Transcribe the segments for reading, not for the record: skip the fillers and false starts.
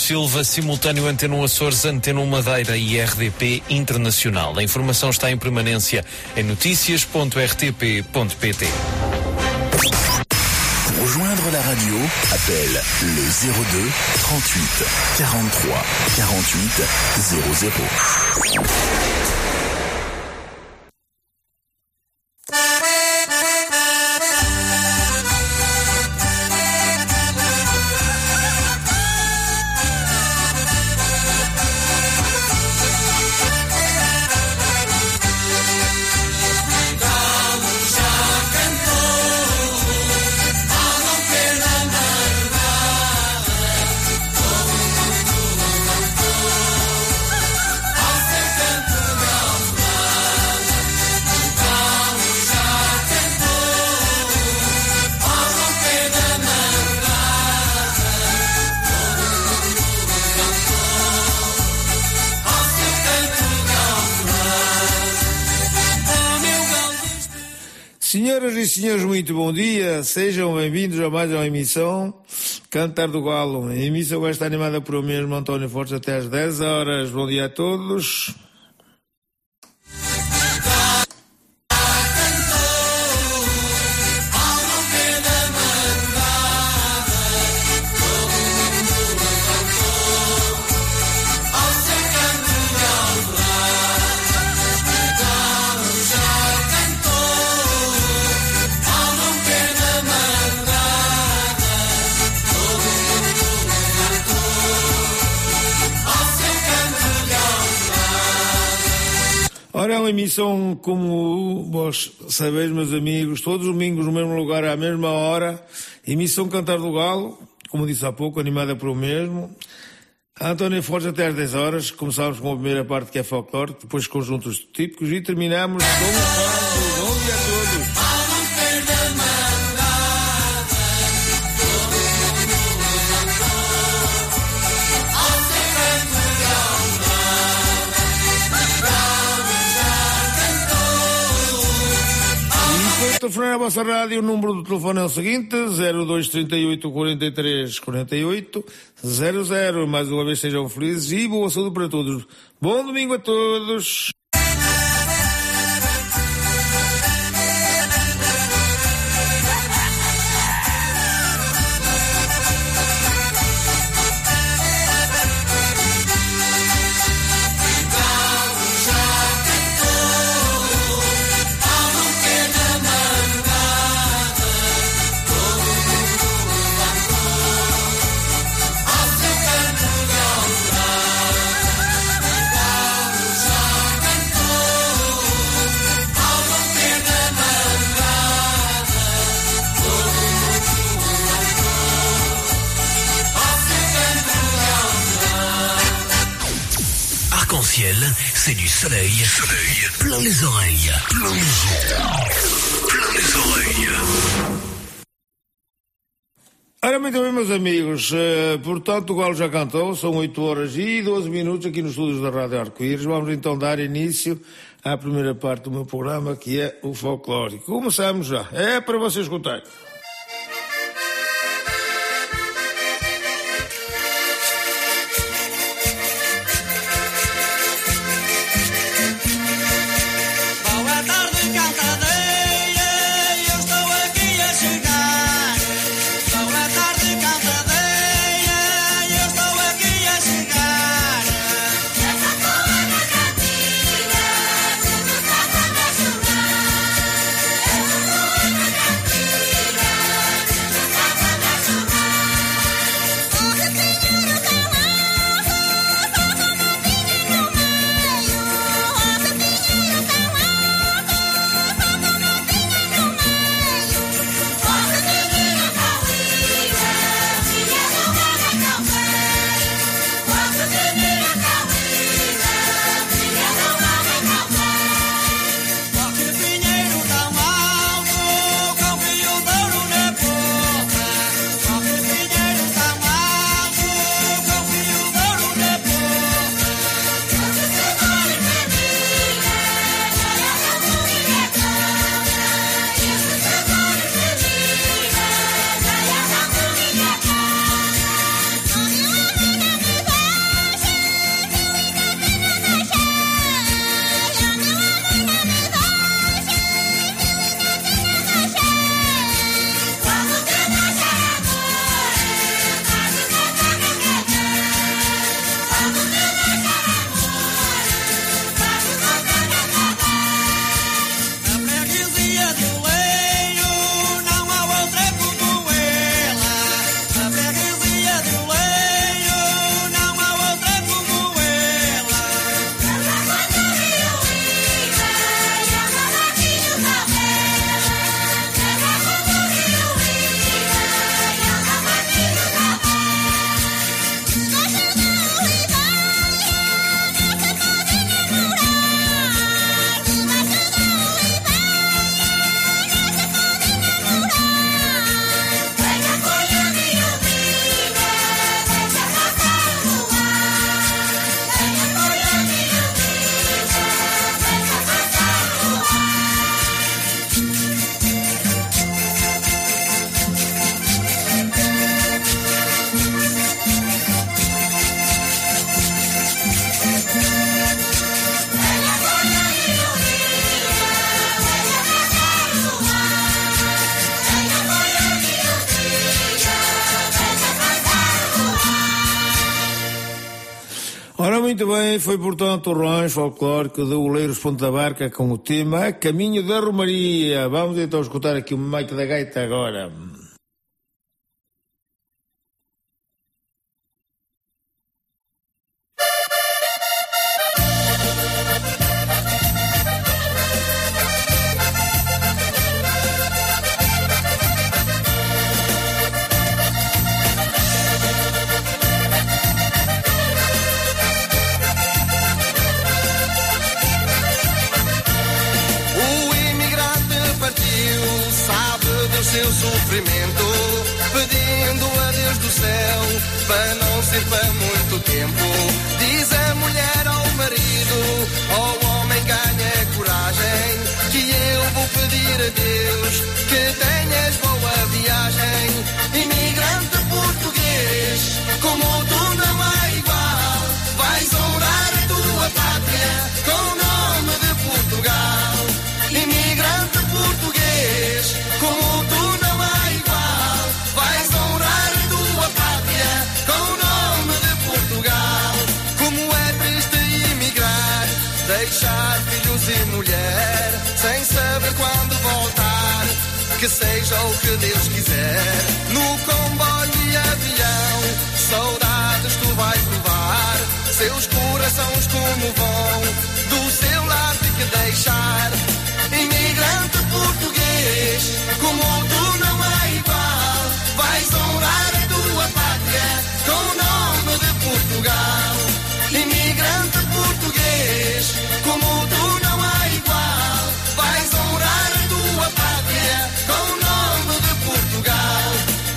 Silva, simultâneo Antena 1 Açores, Antena 1 Madeira e RDP Internacional. A informação está em permanência em noticias.rtp.pt. Pour rejoindre la radio, appelle le 02 38 43 48 00. Senhoras e senhores, muito bom dia. Sejam bem-vindos a mais uma emissão Cantar do Galo. A emissão vai estar animada por eu mesmo, António Fortes, até às 10 horas. Bom dia a todos. Ora, é uma emissão, como vós sabeis, meus amigos, todos os domingos no mesmo lugar, à mesma hora. Emissão Cantar do Galo, como disse há pouco, animada por o mesmo. António Fortes até às 10 horas. Começámos com a primeira parte, que é folclore, depois conjuntos típicos, e terminamos com o fado. Bom dia a todos. Telefonar a vossa rádio, o número do telefone é o seguinte: 0238 43 48 00. Mais uma vez sejam felizes e boa saúde para todos. Bom domingo a todos. C'est du soleil, plein les oreilles, plein les oreilles. Ora, muito bem, meus amigos, portanto o Galo já cantou, são 8 horas e 12 minutos aqui nos estúdios da Rádio Arco-Íris. Vamos então dar início à primeira parte do meu programa, que é o folclórico. Começamos já, é para vocês escutarem. Cantina, muito bem, foi portanto o rancho folclórico de Oleiros Ponta da Barca com o tema A Caminho da Romaria. Vamos então escutar aqui o Mike da Gaita agora. Seu sofrimento, pedindo a Deus do céu para não ser para muito tempo. Diz a mulher ao marido, ao homem ganha coragem, que eu vou pedir a Deus que tenhas boa viagem. Imigrante português, como tu não há igual, vais honrar a tua pátria com o nome de Portugal. Imigrante português, como tu não há igual, vais honrar a tua pátria com o nome de Portugal. Como é triste emigrar, deixar filhos e mulher, sem saber quando voltar, que seja o que Deus quiser. No comboio e avião, saudades tu vais levar, seus corações como vão, do seu lar de que deixar. Imigrante português, como tu não há igual, vais honrar a tua pátria com o nome de Portugal. Imigrante português, como tu não há igual, vais honrar a tua pátria com o nome de Portugal.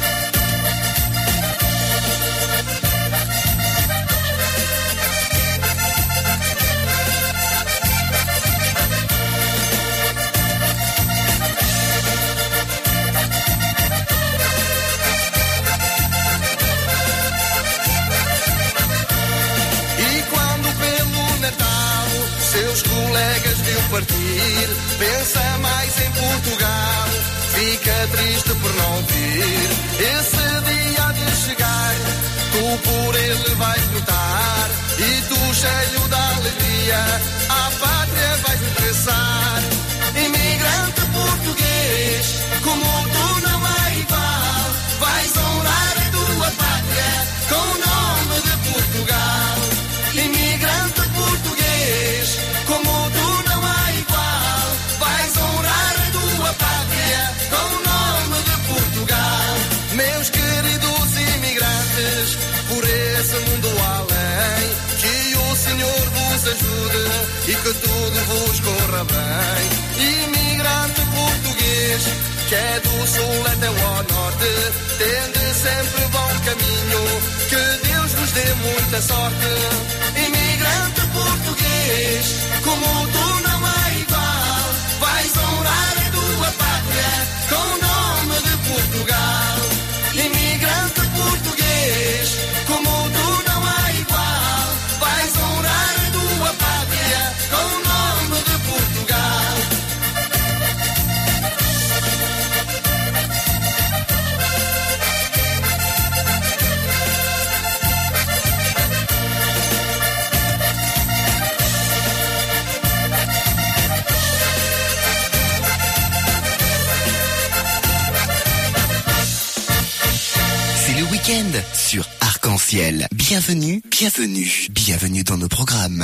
Seus colegas viu partir, pensa mais em Portugal, fica triste por não vir. Esse dia há de chegar, tu por ele vais lutar, e tu cheio de alegria, à pátria vais regressar. Imigrante português, como tu não há igual, vais honrar a tua pátria com o nome de Portugal. Imigrante português, como tu não há igual, vais honrar a tua pátria com o nome de Portugal. Meus queridos imigrantes, por esse mundo além, que o Senhor vos ajude e que tudo vos corra bem. Imigrante português, que é do sul até ao norte, tende sempre bom caminho, que Deus vos dê muita sorte. Imigrante português, como tu não há igual, vais honrar a tua pátria com o nome de Portugal. Imigrante português, como tu não há igual, vais honrar a tua pátria com o nome de Portugal. Week-end sur Arc-en-Ciel. Bienvenue, bienvenue, bienvenue dans nos programmes.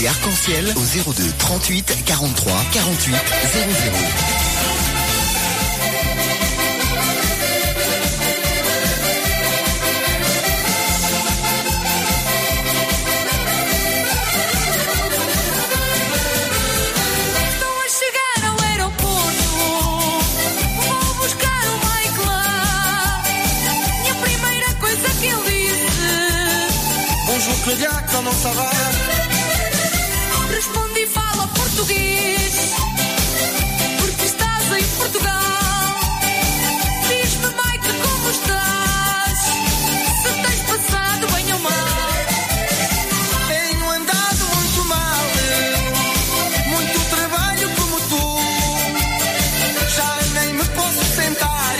Crédit Arc-en-Ciel au 02 38 43 48 00. Claudia, comment ça va? Responde e fala português, porque estás em Portugal. Diz-me, Mike, como estás? Se tens passado bem ou mal? Tenho andado muito mal, muito trabalho como tu. Já nem me posso sentar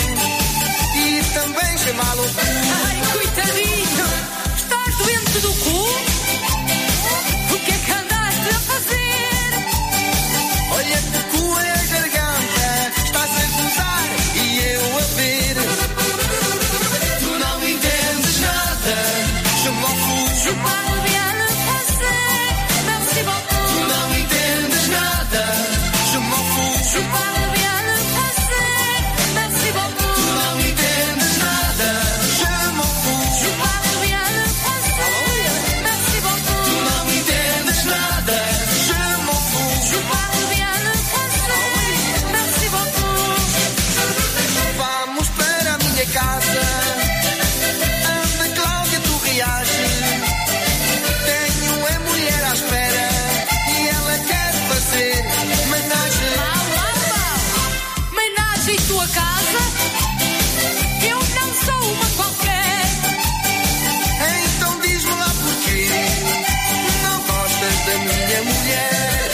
e também chamá-lo cu. Ai, coitadinho, estás doente do cu? O que é que andaste a fazer? Olha que cu é a garganta, estás a gozar e eu a ver. Tu não entendes nada, chama-o Je parle bien le français, merci beaucoup. Tu não entendes nada, chama-o Je parle bien le français, merci beaucoup. Tu não entendes nada, chama-o Je parle bien le français, merci beaucoup. Tu não entendes nada, chama-o Je parle bien le français, merci beaucoup. Vamos para a minha casa. Anda, Cláudia, tu reage. Tenho a mulher à espera e ela quer fazer homenagem. Homenagem em tua casa? Eu não sou uma qualquer. Então diz-me lá porquê não gostas da minha mulher.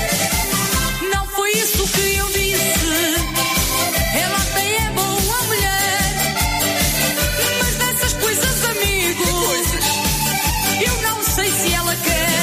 Não foi isso que eu disse. Ela até é boa mulher, mas dessas coisas, amigo, eu não sei se ela quer.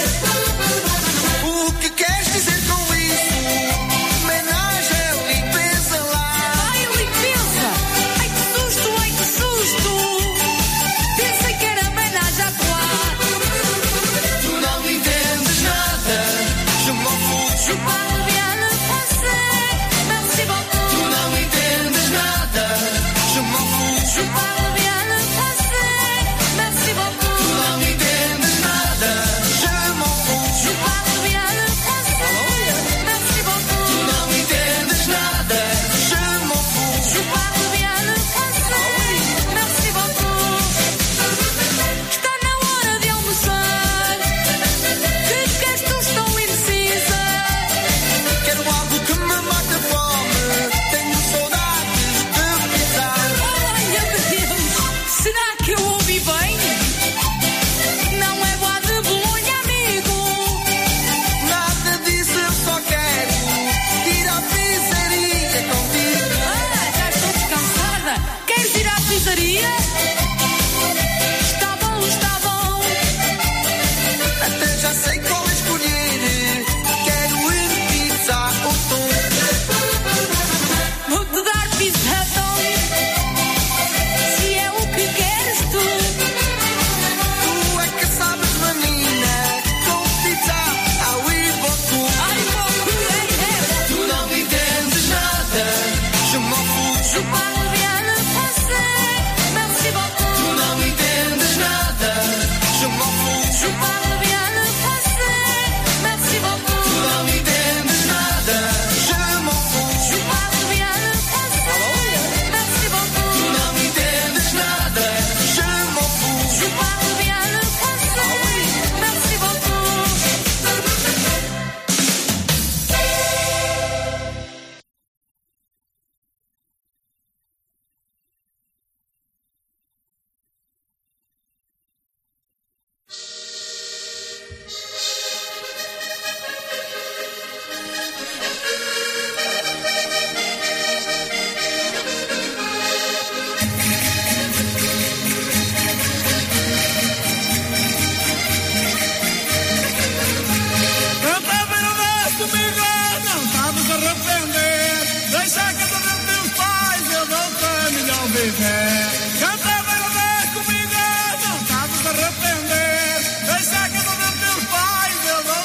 O que queres dizer com isso? Homenagem, limpeza lá. Ai, limpeza! Ai, que susto, ai, que susto! Pensei que era homenagem à tua. Tu não entendes nada, chama-o Je parle bien le français, merci beaucoup. Tu não entendes nada, chama-o Je parle bien le français, merci beaucoup. Tu não entendes nada, chama-o Je parle bien le français, merci beaucoup. Tu não entendes nada, chama-o Je parle bien le français, merci beaucoup. Está na hora de almoçar, que gestos estão indecisa. Quero algo que me mate a fome. Tenho saudades de pensar. Ai, meu Deus, será que eu ouvi bem? Não é boa de Bolonha, amigo. Nada disso, eu só quero ir à pizzaria contigo. Ah, já estou descansada. Queres ir à pizzaria? Está bom, está bom. Até já sei qual escolher. Quero ir pizza ou tom. Vou-te dar pizzatão, se é o que queres tu. Tu é que sabes, menina, com pizza ao iboku. Ai, pouco, Tu não entendes nada, chama-o. Je parle bien le français, merci beaucoup. Tu não entendes nada, chama-o. Je parle bien le français, merci beaucoup. Tu não entendes nada, chama-o. Je parle bien le français, merci beaucoup. Tu não entendes nada, chama-o. Je parle bien le français, merci beaucoup. Canta bem o resto, comigo, não sabes arrepender. Deixa a casa dos teus pais, eu dou-te a melhor viver. Canta bem o resto, comigo, não sabes arrepender. Deixa a casa dos teus pais, eu dou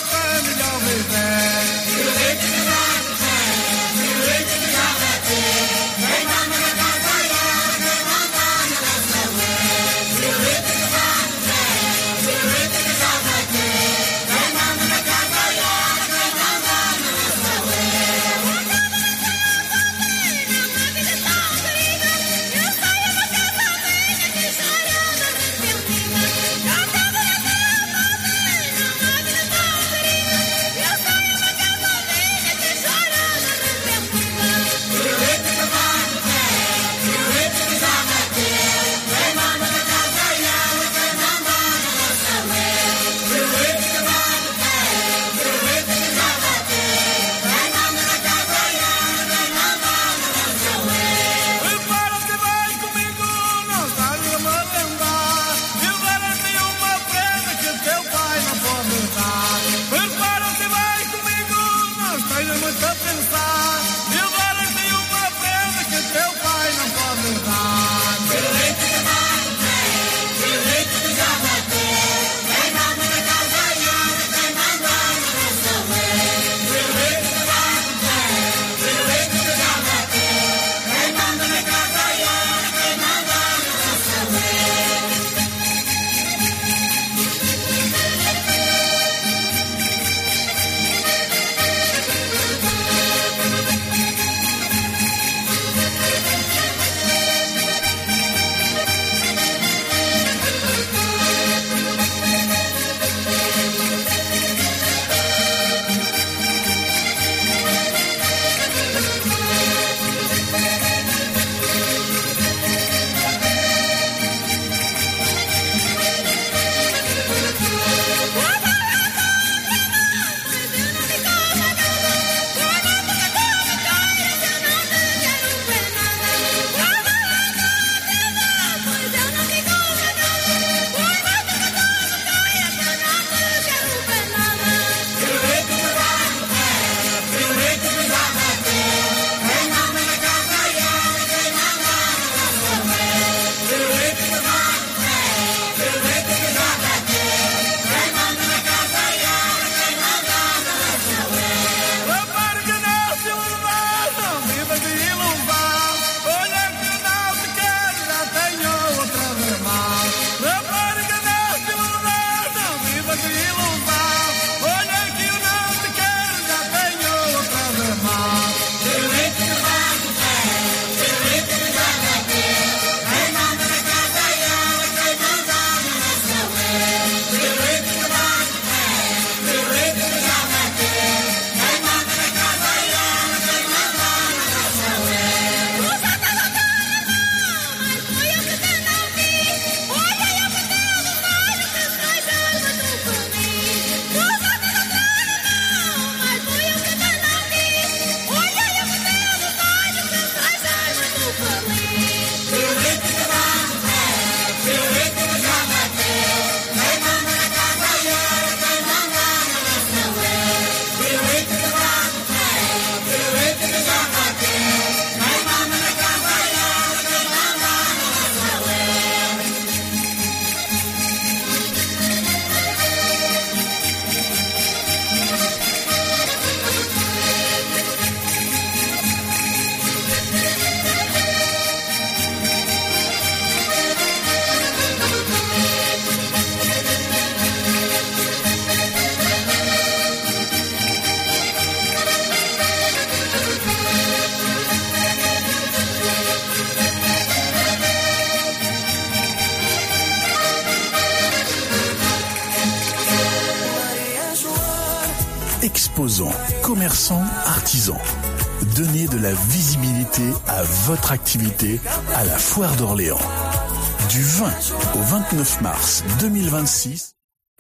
exposants, commerçants, artisans. Donnez de la visibilité à votre activité à la Foire d'Orléans. Du 20 au 29 mars 2026.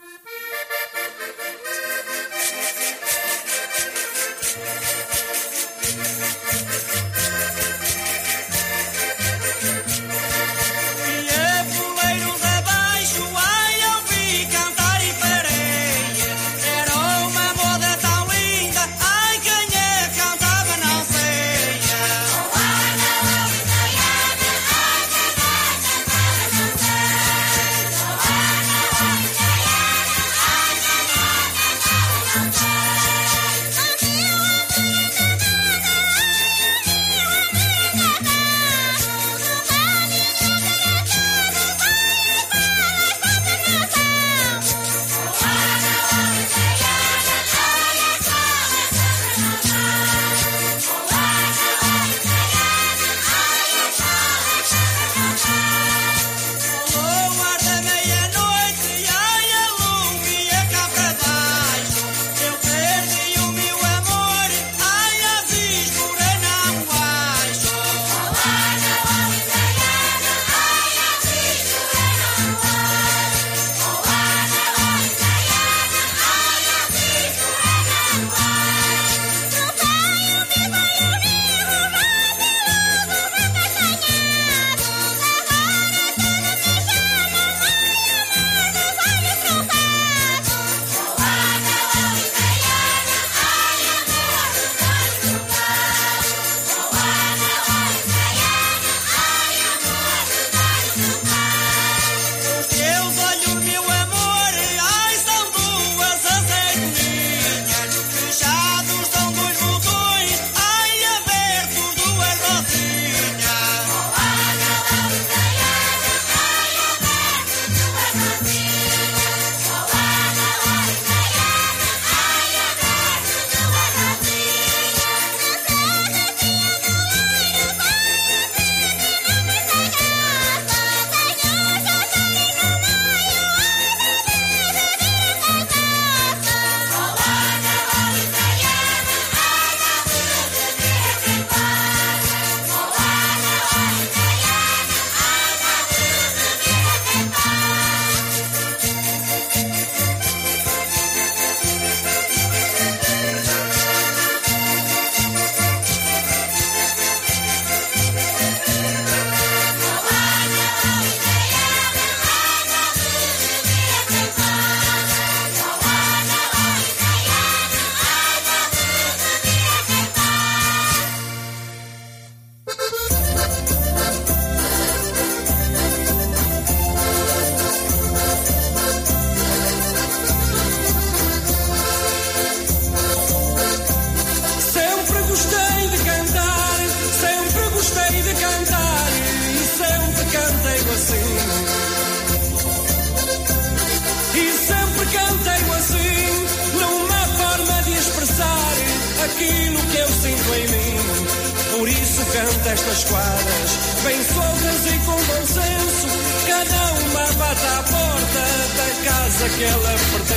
Aquilo que eu sinto em mim, por isso canto estas quadras, bem soltas e com bom senso, cada uma bate à porta da casa que ela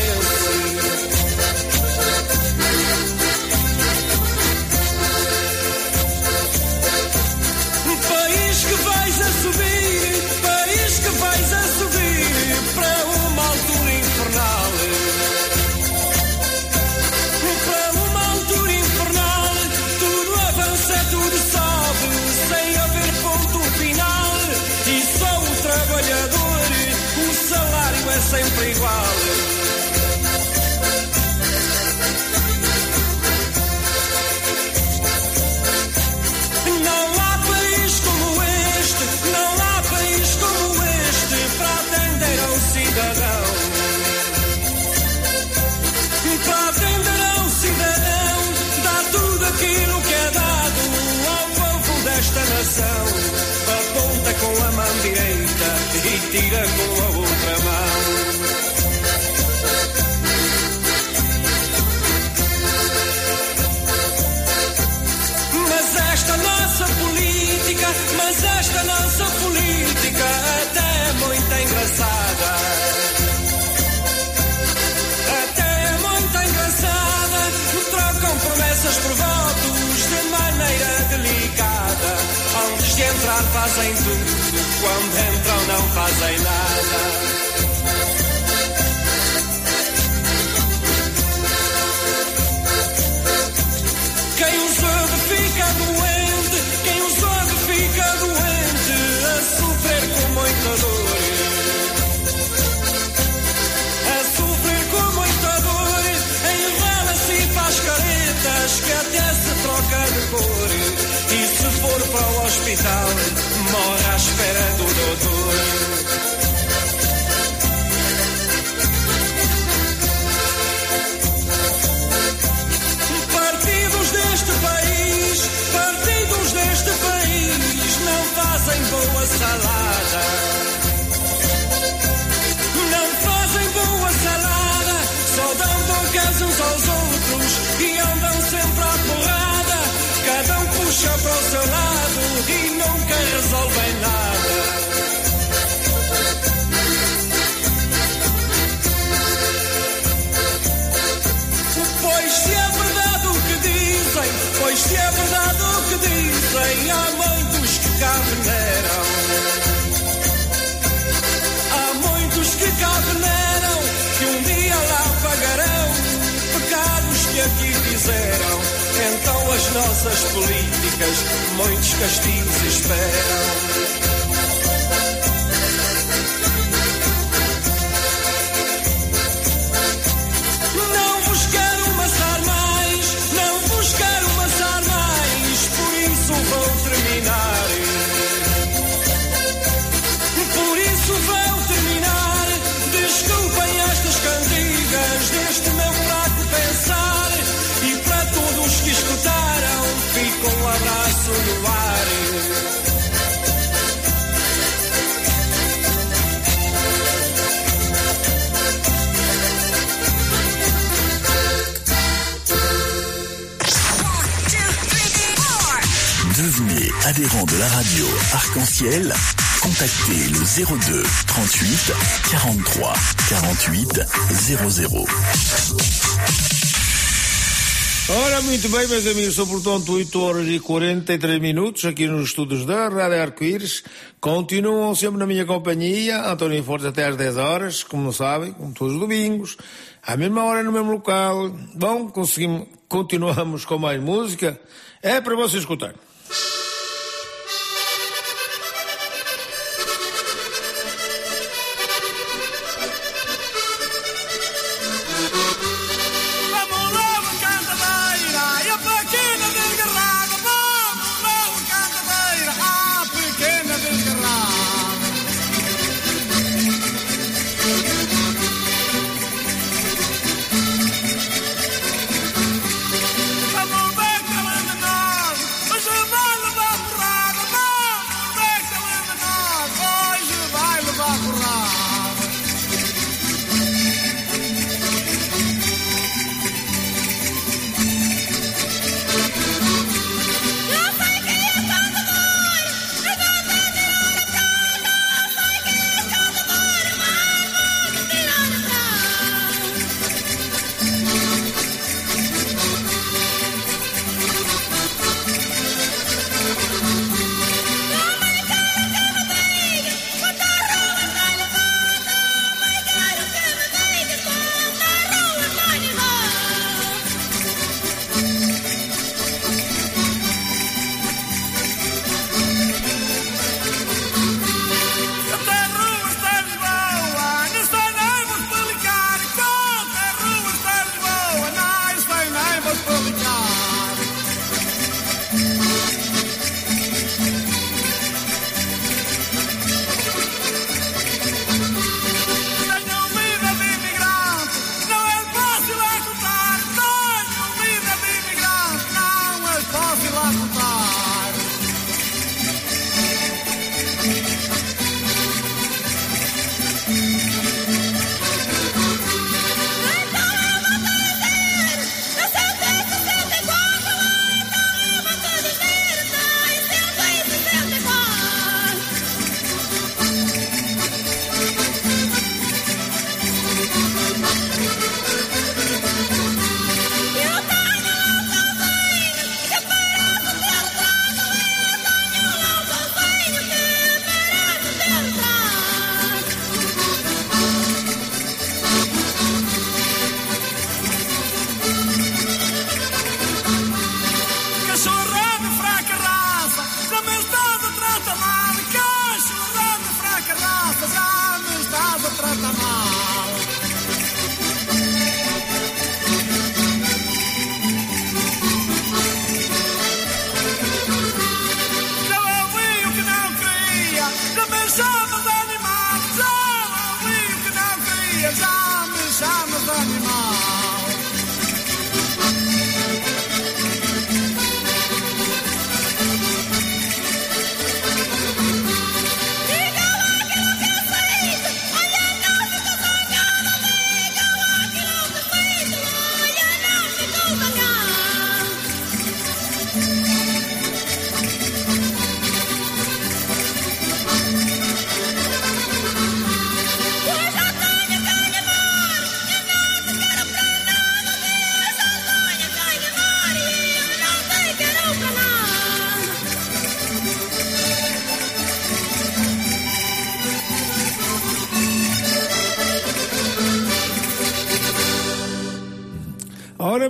pertence. País que vais a subir, país que vais a subir para uma altura infernal. Tudo sobe sem haver ponto final e só o trabalhador, o salário é sempre igual. Não há país como este, não há país como este para atender ao cidadão. Para atender ao cidadão, dá tudo aquilo que é dado desta nação, aponta com a mão direita e tira com a outra mão. Mas esta nossa política até é muito engraçada. Até é muito engraçada, fazem tudo, quando entram não fazem nada. Quem os ouve fica doente, quem os ouve fica doente, a sofrer com muita dor. A sofrer com muita dor, enrola-se e faz caretas, que até se troca de cor. E se for para o hospital, morre à espera do doutor. Partidos deste país não fazem boa salada. Não fazem boa salada, só dão boncas uns aos outros e andam sempre à porrada. Cada um puxa para o seu lado e nunca resolvem nada. Pois se é verdade o que dizem, pois se é verdade o que dizem, há muitos que cá veneram. Há muitos que cá veneram, que um dia lá pagarão pecados que aqui fizeram. Então as nossas políticas muitos castigos esperam. Por isso vão terminar. Desculpem estas cantigas deste meu fraco pensar. E para todos que escutaram, fica um abraço no ar. Devenez adhérent de la radio Arc-en-Ciel. Contactez le 02 38 43 48 00. Ora, muito bem, meus amigos, são portanto 8 horas e 43 minutos aqui nos estúdios da Rádio Arco-Íris. Continuam sempre na minha companhia, António Fortes até às 10 horas, como sabem, como todos os domingos, à mesma hora no mesmo local. Bom, continuamos com mais música. É para vocês escutarem. Vamos ver calando nós, mas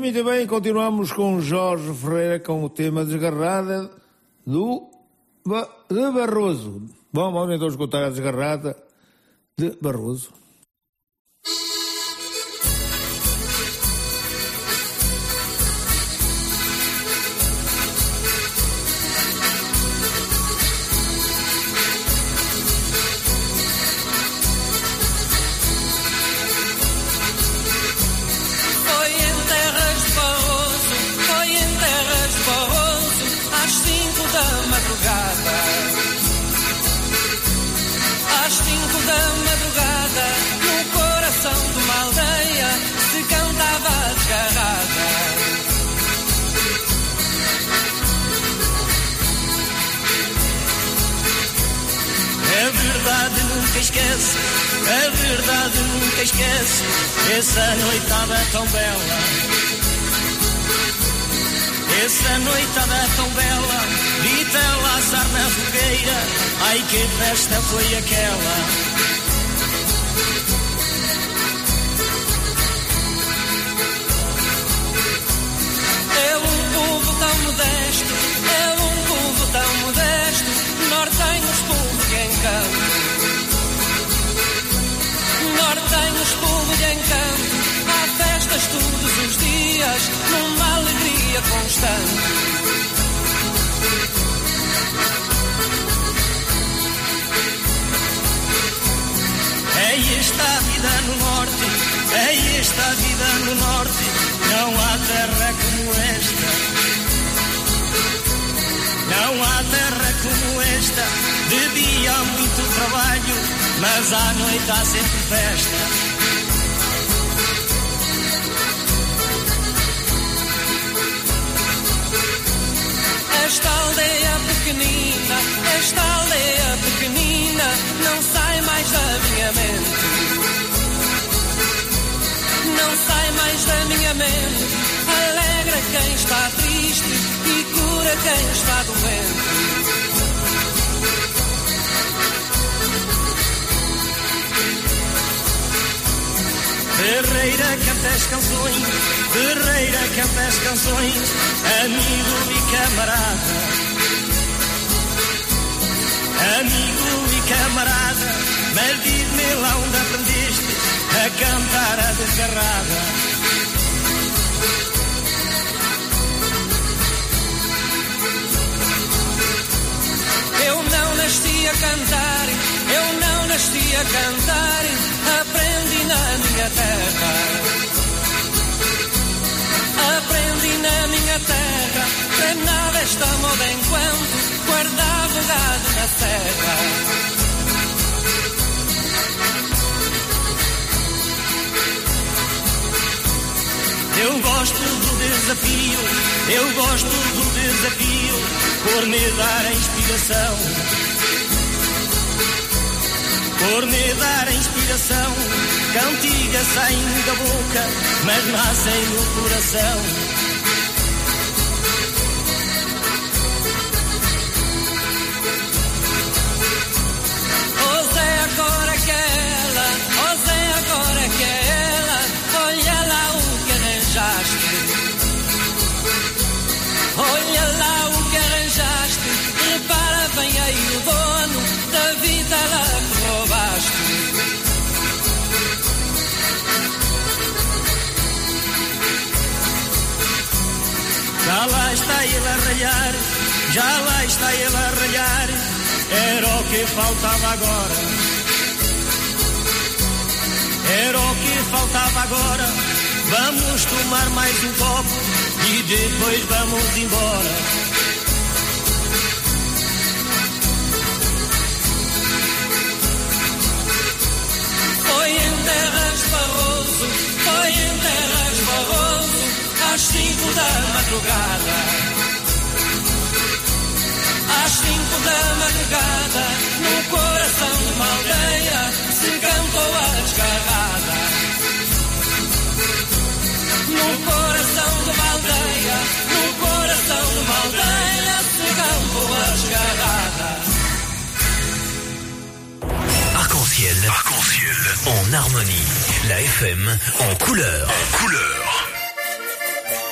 muito bem. Continuamos com Jorge Ferreira com o tema Desgarrada de Barroso. Bom, vamos então escutar a Desgarrada de Barroso. Às 5 da madrugada, no coração de uma aldeia, se cantava a desgarrada. A verdade nunca esquece, a verdade nunca esquece, essa noitada tão bela. Essa noitada tão bela, vitela assar na fogueira, ai que festa foi aquela. É um povo tão modesto, é um povo tão modesto, nortenhos povo de encanto. Nortenhos povo de encanto, há festas todos os dias, numa alegria constante. É esta a vida no norte, é esta a vida no norte, não há terra como esta. Não há terra como esta, de dia há muito trabalho, mas à noite há sempre festa. Esta aldeia pequenina, esta aldeia pequenina, não sai mais da minha mente. Não sai mais da minha mente. Alegra quem está triste e cura quem está doente. Ferreira canta as canções, Ferreira canta as canções, amigo e camarada. Amigo e camarada, mas diz-me lá onde aprendeste a cantar a desgarrada. Eu não nasci a cantar, eu não nasci a cantar, aprendi na minha terra. Aprendi na minha terra, treinava esta moda enquanto guardava o gado na serra. Eu gosto do desafio, eu gosto do desafio, por me dar a inspiração. Por me dar a inspiração, cantigas saem da boca, mas nascem no coração. Oh Zé, agora que é ela, oh Zé, agora que é ela, olha lá o que arranjaste. Olha lá o que arranjaste, repara bem aí o dono da vida lá que roubaste. Já lá está ele a ralhar, já lá está ele a ralhar, era o que faltava agora. Era o que faltava agora, vamos tomar mais um copo e depois vamos embora. Foi em terras Barroso, foi em terras Barroso, às 5 da madrugada. Às 5 da madrugada, no coração de uma aldeia, se cantou a desgarrada. No coração de uma aldeia, no coração de uma aldeia, se cantou a desgarrada. Arc-en-ciel, en harmonie. La FM en couleur. En couleur.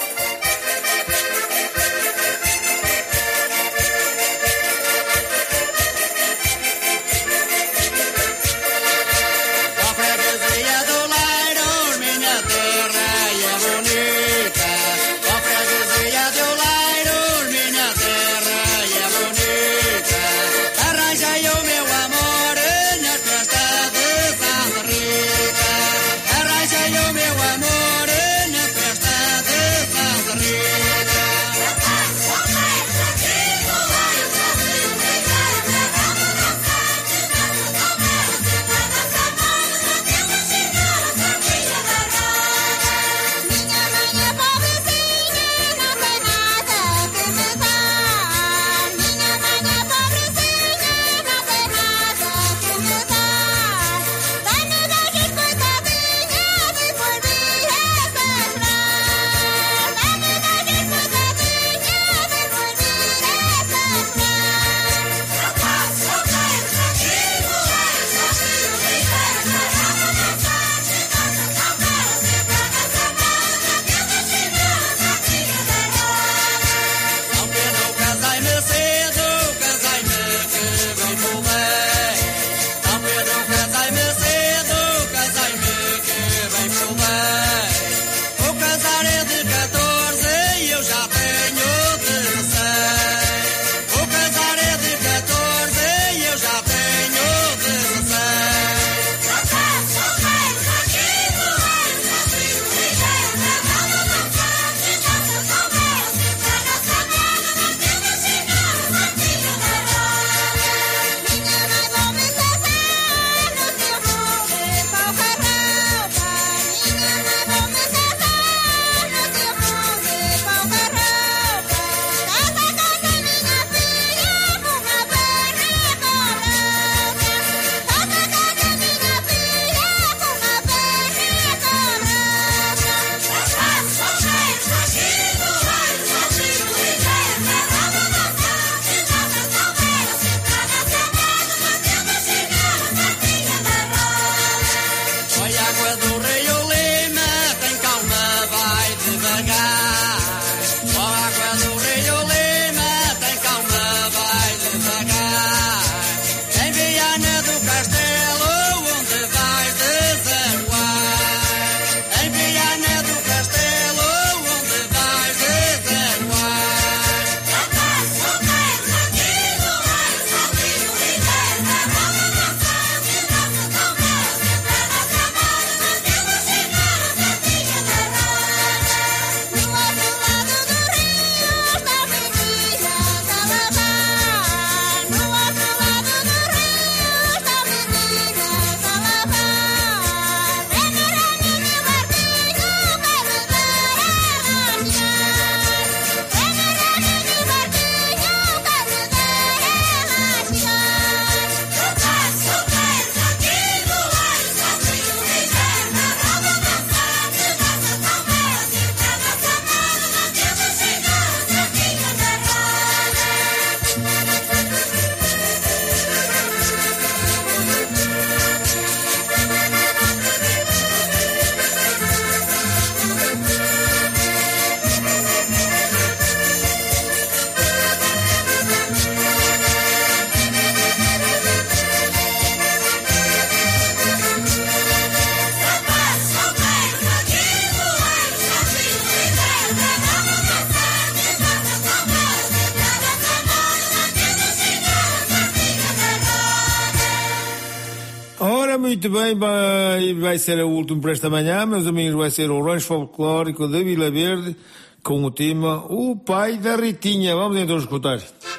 muito bem, vai ser o último para esta manhã, meus amigos, vai ser o rancho folclórico da Vila Verde, com o tema O Pai da Ritinha. Vamos então escutar.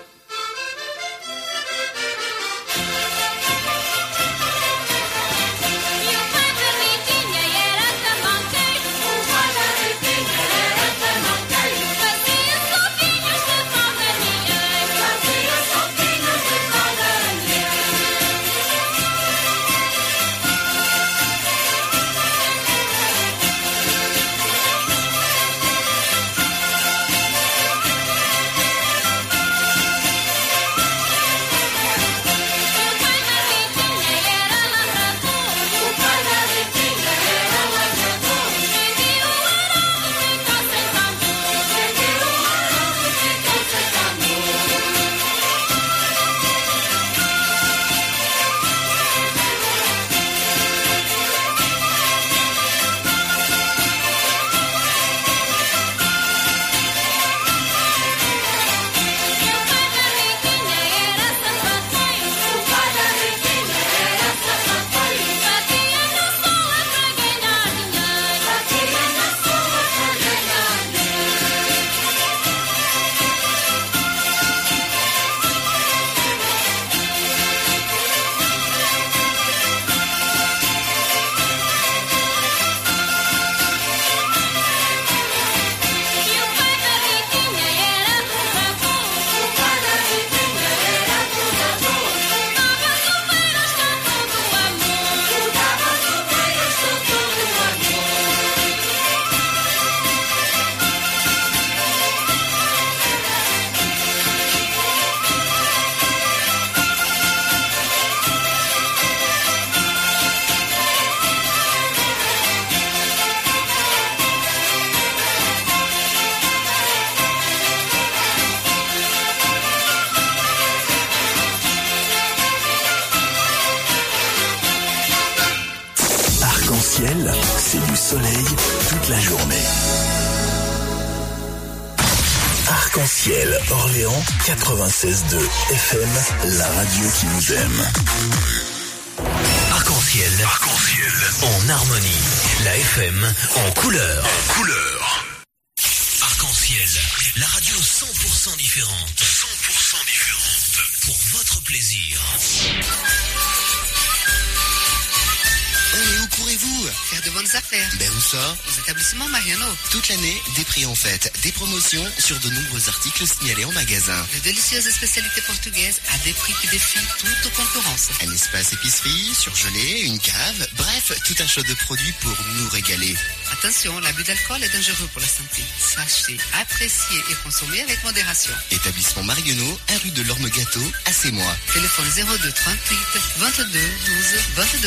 C'est du soleil toute la journée. Arc-en-ciel, Orléans 96.2 FM, la radio qui nous aime. Arc-en-ciel, en harmonie. La FM en couleur. Arc-en-ciel, la radio 100% différente. 100% différente. Pour votre plaisir. Mais où courez-vous? Faire de bonnes affaires. Ben où ça? Aux établissements Mariano. Toute l'année, des prix en fête, des promotions sur de nombreux articles signalés en magasin. De délicieuses spécialités portugaises à des prix qui défient toute concurrence. Un espace épicerie, surgelé, une cave, bref, tout un choix de produits pour nous régaler. Attention, l'abus d'alcool est dangereux pour la santé. Sachez, apprécier et consommer avec modération. Établissement Mariano, 1 rue de l'Orme Gâteau, à Sémois. Téléphone 02 38 22 12 22.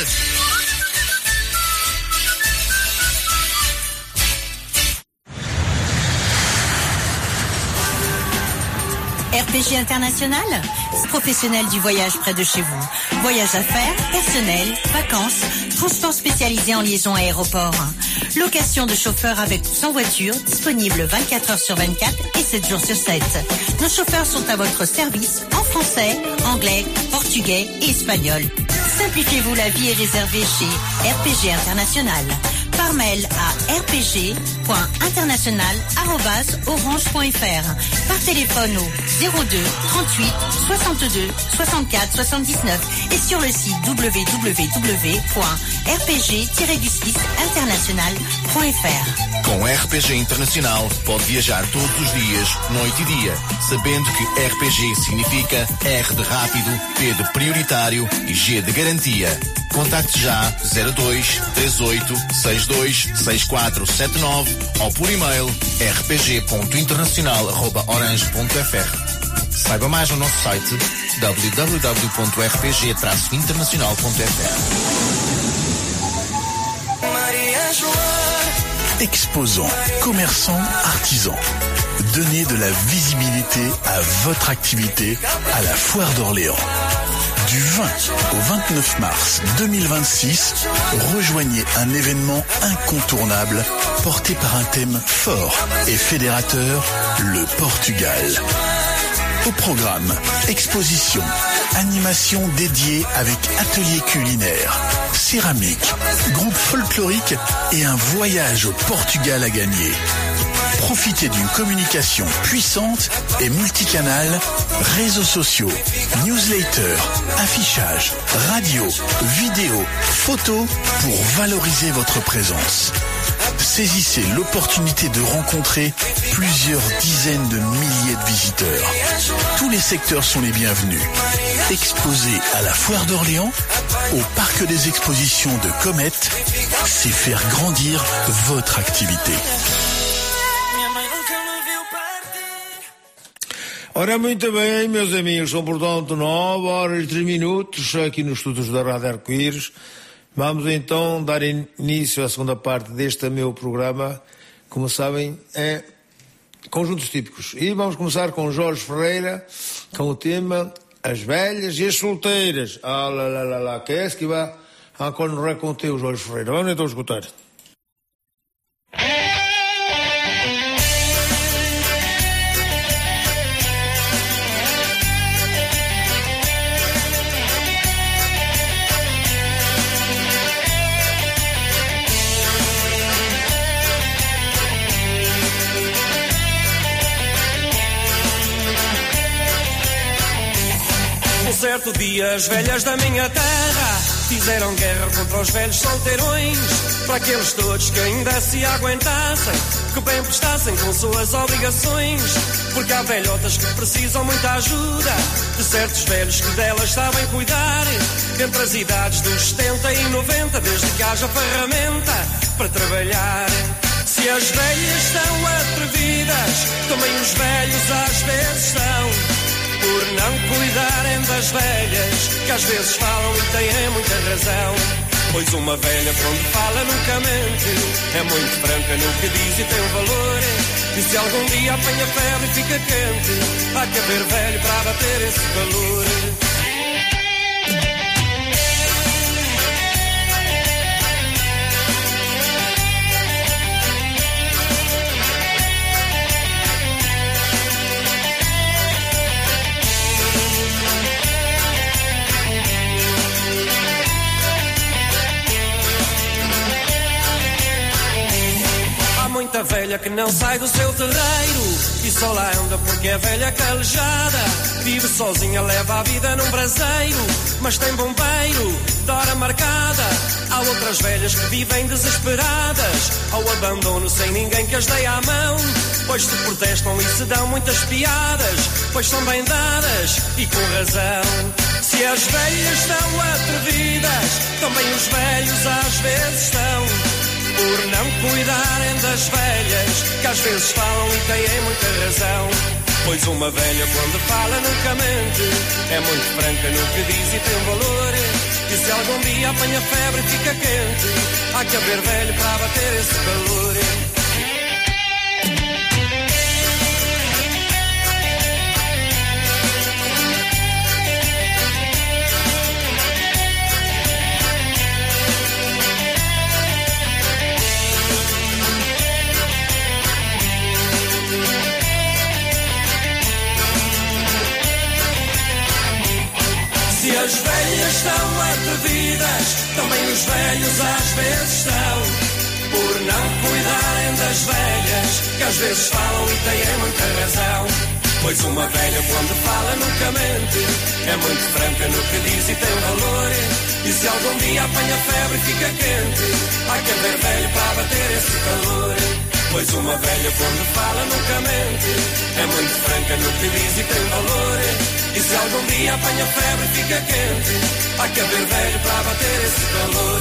RPG International, professionnel du voyage près de chez vous. Voyage d'affaires, personnel, vacances, transport spécialisé en liaison aéroport. Location de chauffeurs avec ou sans voiture, disponible 24 heures sur 24 et 7 jours sur 7. Nos chauffeurs sont à votre service en français, anglais, portugais et espagnol. Simplifiez-vous la vie et réservez chez RPG International. Par mail à rpg.international@orange.fr. Par téléphone au 02 38 62 64 79 et sur le site www.rpg-international.fr. Com RPG Internacional pode viajar todos os dias, noite e dia, sabendo que RPG significa R de rápido, P de prioritário e G de garantia. Contacte já 02 38 62 6479 ou por e-mail rpg.internacional@orange.fr. Saiba mais no nosso site www.rpg-internacional.fr. Exposants, commerçants, artisans. Donnez de la visibilité à votre activité à la Foire d'Orléans. Du 20 au 29 mars 2026, rejoignez un événement incontournable porté par un thème fort et fédérateur, le Portugal. Au programme, exposition, animation dédiée avec atelier culinaire, céramique, groupe folklorique et un voyage au Portugal à gagner. Profitez d'une communication puissante et multicanale, réseaux sociaux, newsletters, affichage, radio, vidéo, photos pour valoriser votre présence. Saisissez l'opportunité de rencontrer plusieurs dizaines de milliers de visiteurs. Tous les secteurs sont les bienvenus. Exposé à la Foire d'Orléans, au Parc des Expositions de Comète, c'est faire grandir votre activité. Ora, muito bem, meus amigos, são portanto 9h03 aqui nos estúdios da Rádio Arco-Íris. Vamos então dar início à segunda parte deste meu programa. Como sabem, é Conjuntos Típicos. E vamos começar com Jorge Ferreira, com o tema As Velhas e as Solteiras. Ah, lá, que é esse que vai encore nos raconter o Jorge Ferreira. Vamos então escutar. Certo dia as velhas da minha terra fizeram guerra contra os velhos solteirões, para aqueles todos que ainda se aguentassem, que bem prestassem com suas obrigações, porque há velhotas que precisam muita ajuda de certos velhos que delas sabem cuidar, entre as idades dos 70 e 90, desde que haja ferramenta para trabalhar. Se as velhas são atrevidas, também os velhos às vezes são, por não cuidarem das velhas, que às vezes falam e têm muita razão. Pois uma velha quando fala nunca mente, é muito franca no que diz e tem um valor. E se algum dia apanha febre e fica quente, há que haver velho para abater esse valor. Muita velha que não sai do seu terreiro e só lá anda porque é velha calejada. Vive sozinha, leva a vida num braseiro, mas tem bombeiro, de hora marcada. Há outras velhas que vivem desesperadas ao abandono sem ninguém que as dê à mão, pois se protestam e se dão muitas piadas, pois são bem dadas e com razão. Se as velhas são atrevidas, também os velhos às vezes estão, por não cuidarem das velhas, que às vezes falam e têm muita razão. Pois uma velha quando fala nunca mente, é muito franca no que diz e tem valor. E se algum dia apanha febre e fica quente, há que haver velho para abater esse calor. As velhas são atrevidas, também os velhos às vezes são, por não cuidarem das velhas, que às vezes falam e têm muita razão. Pois uma velha quando fala nunca mente, é muito franca no que diz e tem valor. E se algum dia apanha febre e fica quente, há que haver velho para abater esse calor. Pois uma velha quando fala nunca mente, é muito franca no que diz e tem valor. E se algum dia apanha febre e fica quente, há que haver velho para abater esse calor.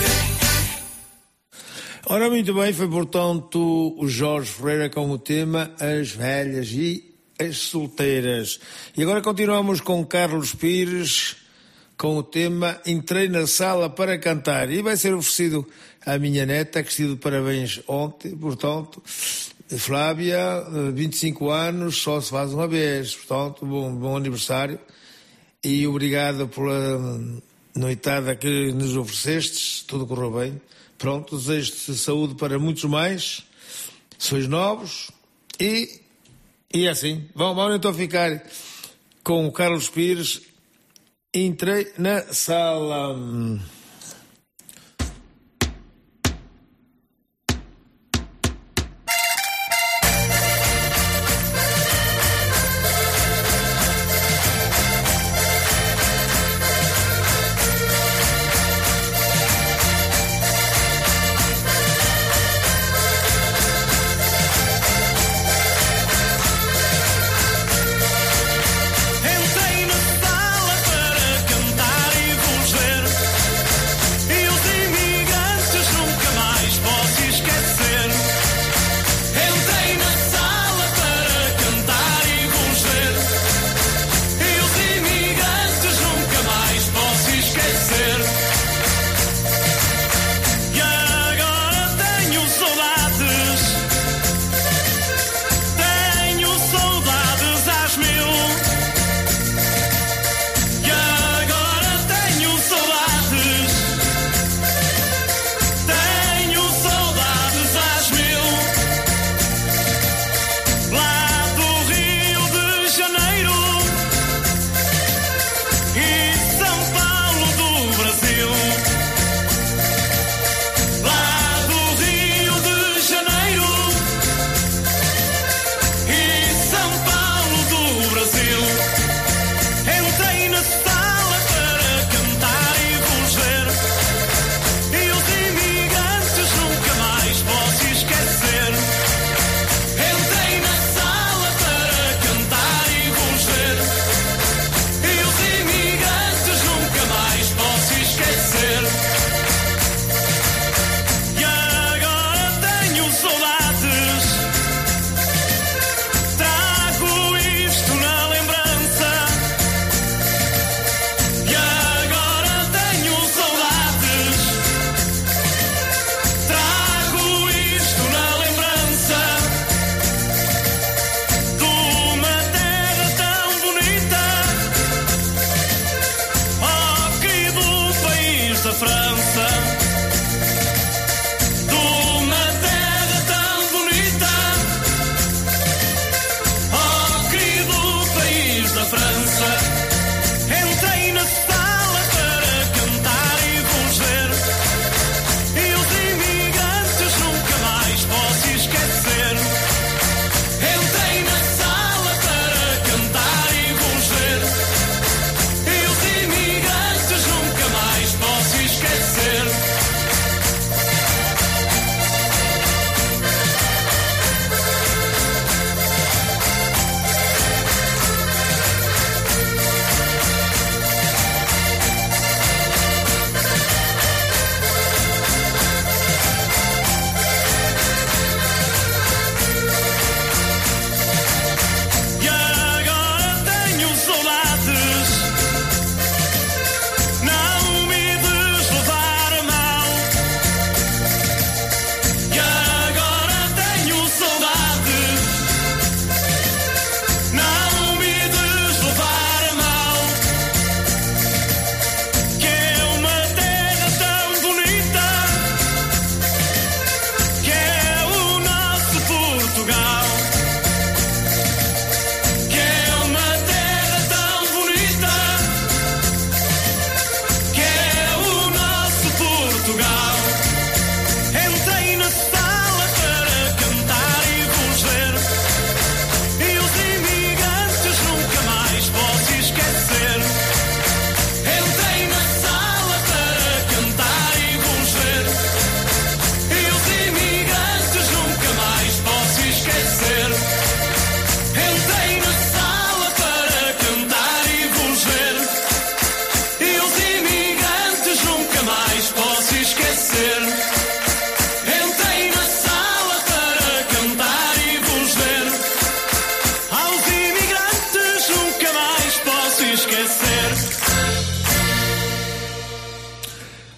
Ora, muito bem, foi portanto o Jorge Ferreira com o tema As Velhas e as Solteiras. E agora continuamos com Carlos Pires com o tema Entrei na Sala para Cantar. E vai ser oferecido à minha neta, que estive de parabéns ontem, portanto, Flávia, 25 anos, só se faz uma vez, portanto, bom aniversário. E obrigado pela noitada que nos oferecestes, tudo correu bem. Pronto, desejo-te saúde para muitos mais, sois novos e é assim. Vamos então ficar com o Carlos Pires. Entrei na sala.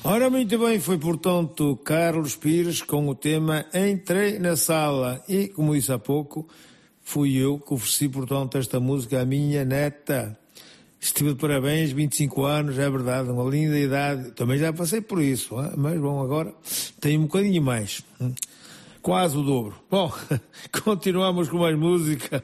Ora, muito bem, foi portanto Carlos Pires com o tema Entrei na Sala e, como disse há pouco, fui eu que ofereci portanto esta música à minha neta. Estive de parabéns, 25 anos, é verdade, uma linda idade, também já passei por isso, mas bom, agora tenho um bocadinho mais, quase o dobro. Bom, continuamos com mais música.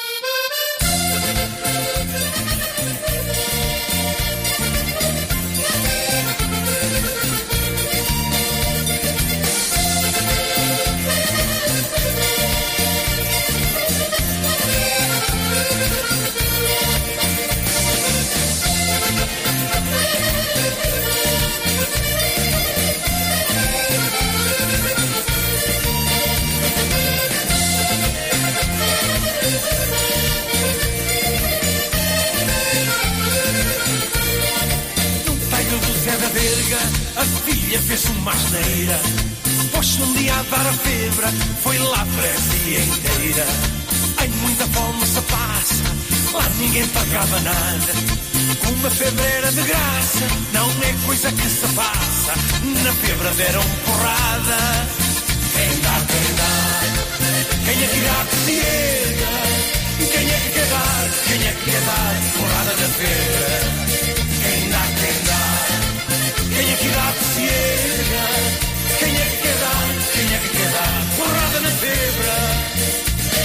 A filha fez uma asneira, pôs um dia a dar a febre, foi lá a freguesia inteira. Ai, muita fome se passa, lá ninguém pagava nada. Uma febre era de graça, não é coisa que se passa. Na febre deram porrada. Quem dá, quem é que dá que se erga? Quem é que quer dar, quem é que quer dar porrada na febre? Quem dá, quem é que dá que se erga? Quem é que quer dar? Quem é que quer dar? Porrada na febre.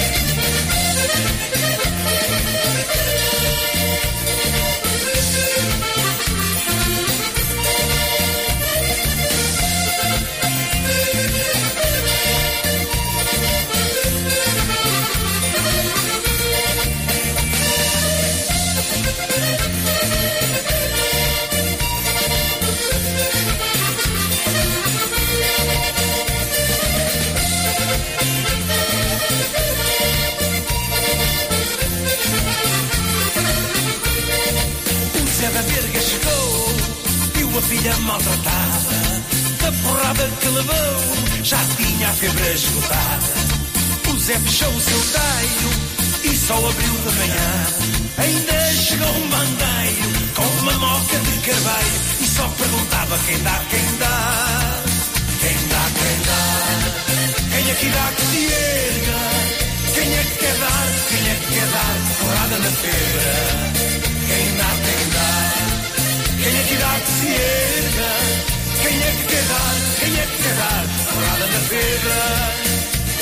A verga chegou, viu a filha maltratada, da porrada que levou, já tinha a febre esgotada. O Zé fechou o seu taio e só abriu de manhã. Ainda chegou um bandeiro com uma moca de carvalho e só perguntava quem dá, quem dá. Quem dá, quem dá. Quem é que dá que se erga? Quem é que quer dar? Quem é que quer dar? Porrada na febre. Quem dá, quem dá. Quem é que dá que se erga? Quem é que quer dar? Quem é que quer dar? Porrada na febre.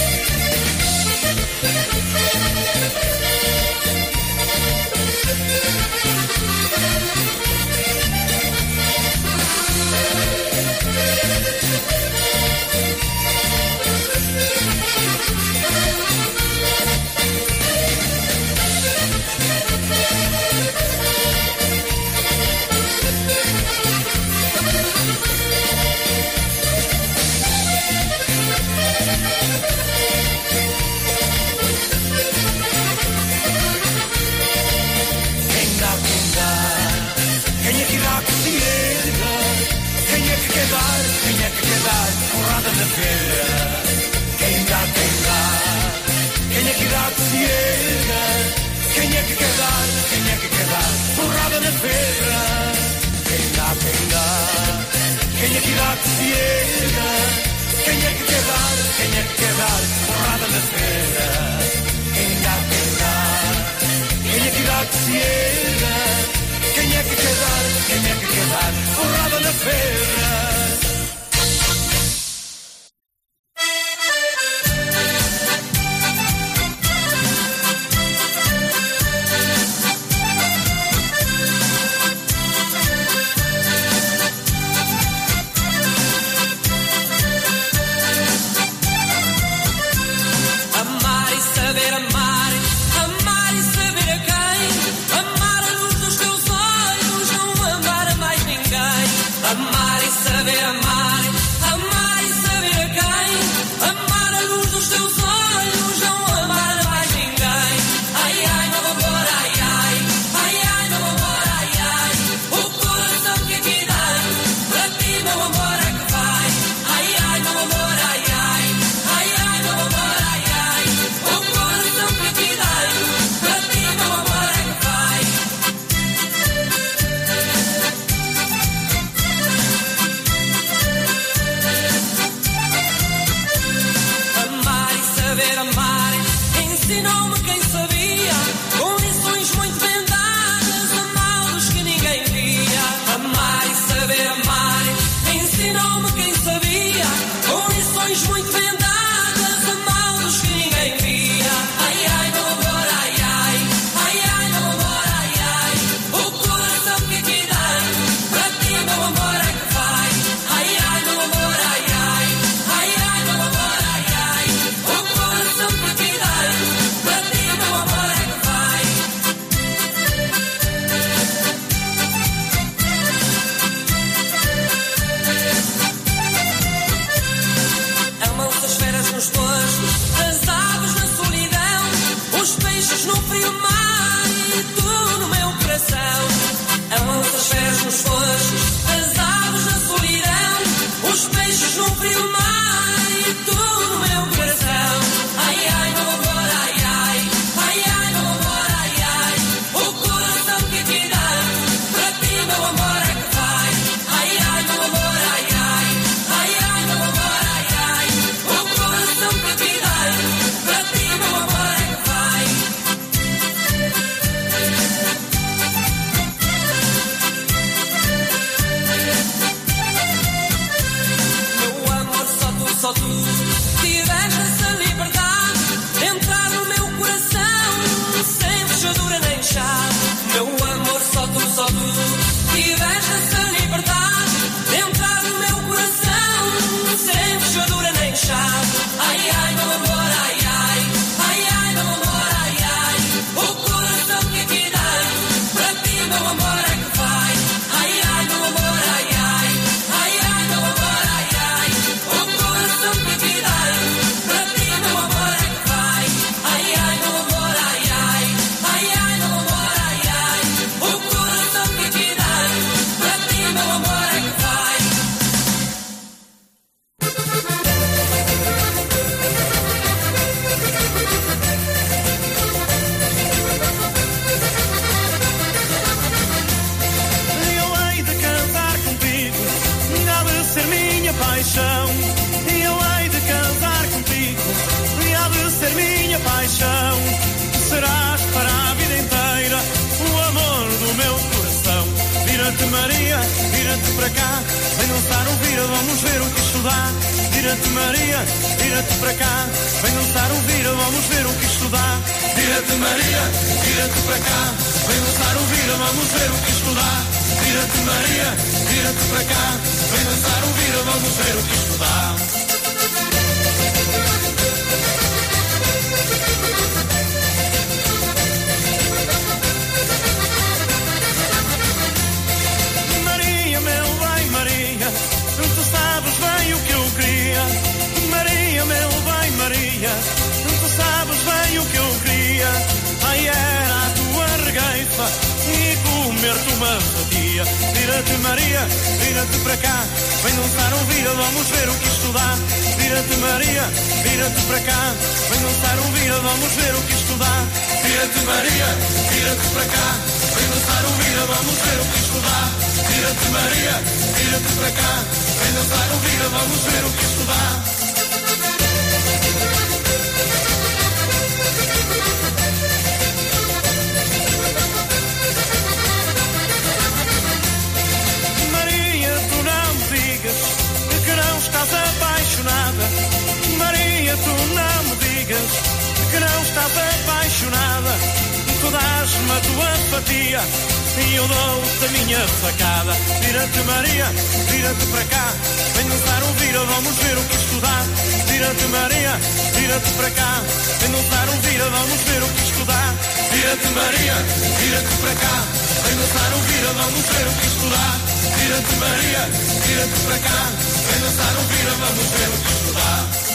Porrada na feira. Quem dá, quem dá. Quem é que dá que se erga? Quem é que quer dar? Quem é que quer dar? Porrada na feira. Quem dá, quem dá. Quem é que dá que se erga? Quem é que quer dar? Quem é que quer dar? Porrada na feira. Quem dá, quem dá. Quem é que dá que se erga? Quem é que quer dar? Quem é que quer dar? Porrada na feira. Amar e saber a quem, amar a luz dos teus olhos, não amar paixão, e eu hei de casar contigo, e há de ser minha paixão. Serás para a vida inteira o amor do meu coração. Vira-te Maria, vira-te para cá, vem dançar o vira, vamos ver o que isto dá. Vira-te Maria, vira-te para cá, vem dançar o vira, vamos ver o que isto dá. Vira-te Maria, vira-te para cá, vem dançar o vira, vamos ver o que isto dá. Vira-te Maria, vira-te para cá, vem dançar o vira, vamos ver o que isto dá. Maria, meu bem, Maria, tu sabes bem o que eu queria. Maria, meu bem, Maria, tu sabes bem o que eu queria. Ai, era a tua regueifa e comer-te uma fatia. Vira-te Maria, vira-te para cá, vem dançar um vira, vamos ver o que isto dá. Vira-te Maria, vira-te para cá, vem dançar um vira, vamos ver o que isto dá. Vira-te Maria, vira-te para cá, vem dançar um vira, vamos ver o que isto dá. Vira-te Maria, vira-te para cá, vem dançar um vira, vamos ver o que isto dá. Que não estás apaixonada. Maria, tu não me digas que não estás apaixonada. Tu dás-me a tua fatia e eu dou-te a minha facada. Vira-te Maria, vira-te para cá, vem dançar um vira, vamos ver o que isto dá. Vira-te Maria, vira-te para cá, vem dançar um vira, vamos ver o que isto dá. Vira-te Maria, vira-te para cá, vem dançar um vira, vamos ver o que isto dá. Vira-te Maria, vira-te para cá, vem dançar um vira, vamos ver o que isto dá.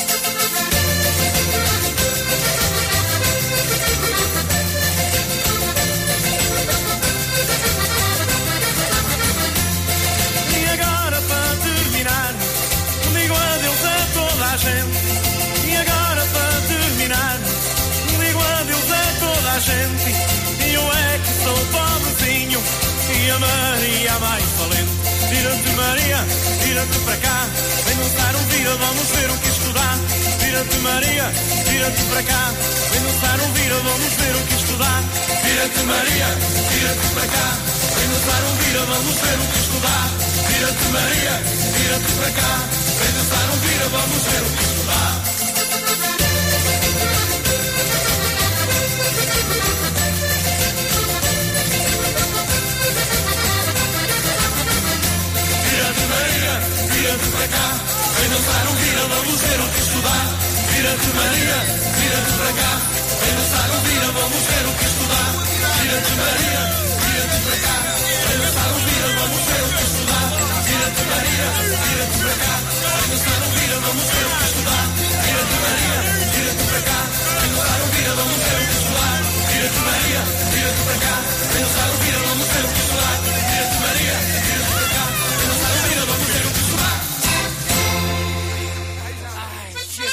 E agora para terminar, digo adeus a toda a gente. E agora para terminar, digo adeus a toda a gente. E eu é que sou pobrezinho e a Maria mais valente. Vira-te Maria, vira-te para cá, vem dançar um vira, vamos ver o que isto dá. Vira-te Maria, vira-te para cá, vem dançar um vira, vamos ver o que isto dá. Vira-te Maria, vira-te para cá, vem dançar um vira, vamos ver o que isto dá. Vira-te Maria, vira-te para cá, vem dançar um vira, vamos ver o que isto dá. Vira-te Maria, vira-te para cá, vem dançar um vira, vamos ver o que isto dá. Vira-te Maria, vira-te para cá, vem dançar um vira, vamos ver o que isto dá. Vira-te Maria, vira-te para cá, vem dançar um vira, vamos ver o que isto dá. Vira-te Maria, vira-te para cá, vem dançar um vira, vamos ver o que isto dá. Vira-te Maria, vira-te para cá, vem dançar um vira, vamos ver o que isto dá. Vira-te Maria, vira-te para cá, vem dançar um vira, vamos ver o que isto dá. Vira-te Maria, vira-te para cá, vem dançar um vira, vamos ver o que isto dá. Chega, Maria.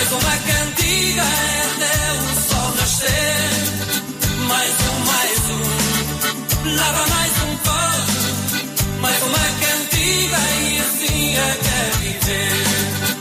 Mais uma cantiga até o sol nascer. Mais um, lava mais um copo. Mais uma cantiga e assim é que é viver.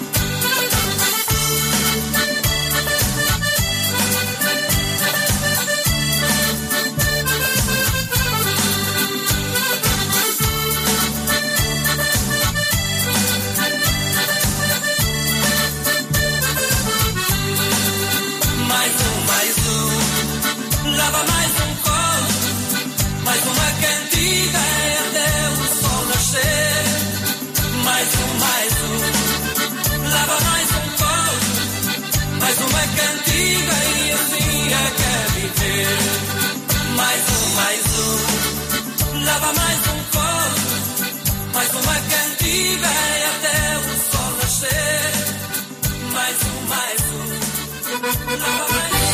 Lava mais um copo, mais uma cantiga até o sol nascer. Mais um, lava mais um copo, mais uma cantiga e assim é que é viver. Mais um, lava mais um copo, mais uma cantiga até o sol nascer. Mais um, lava mais um.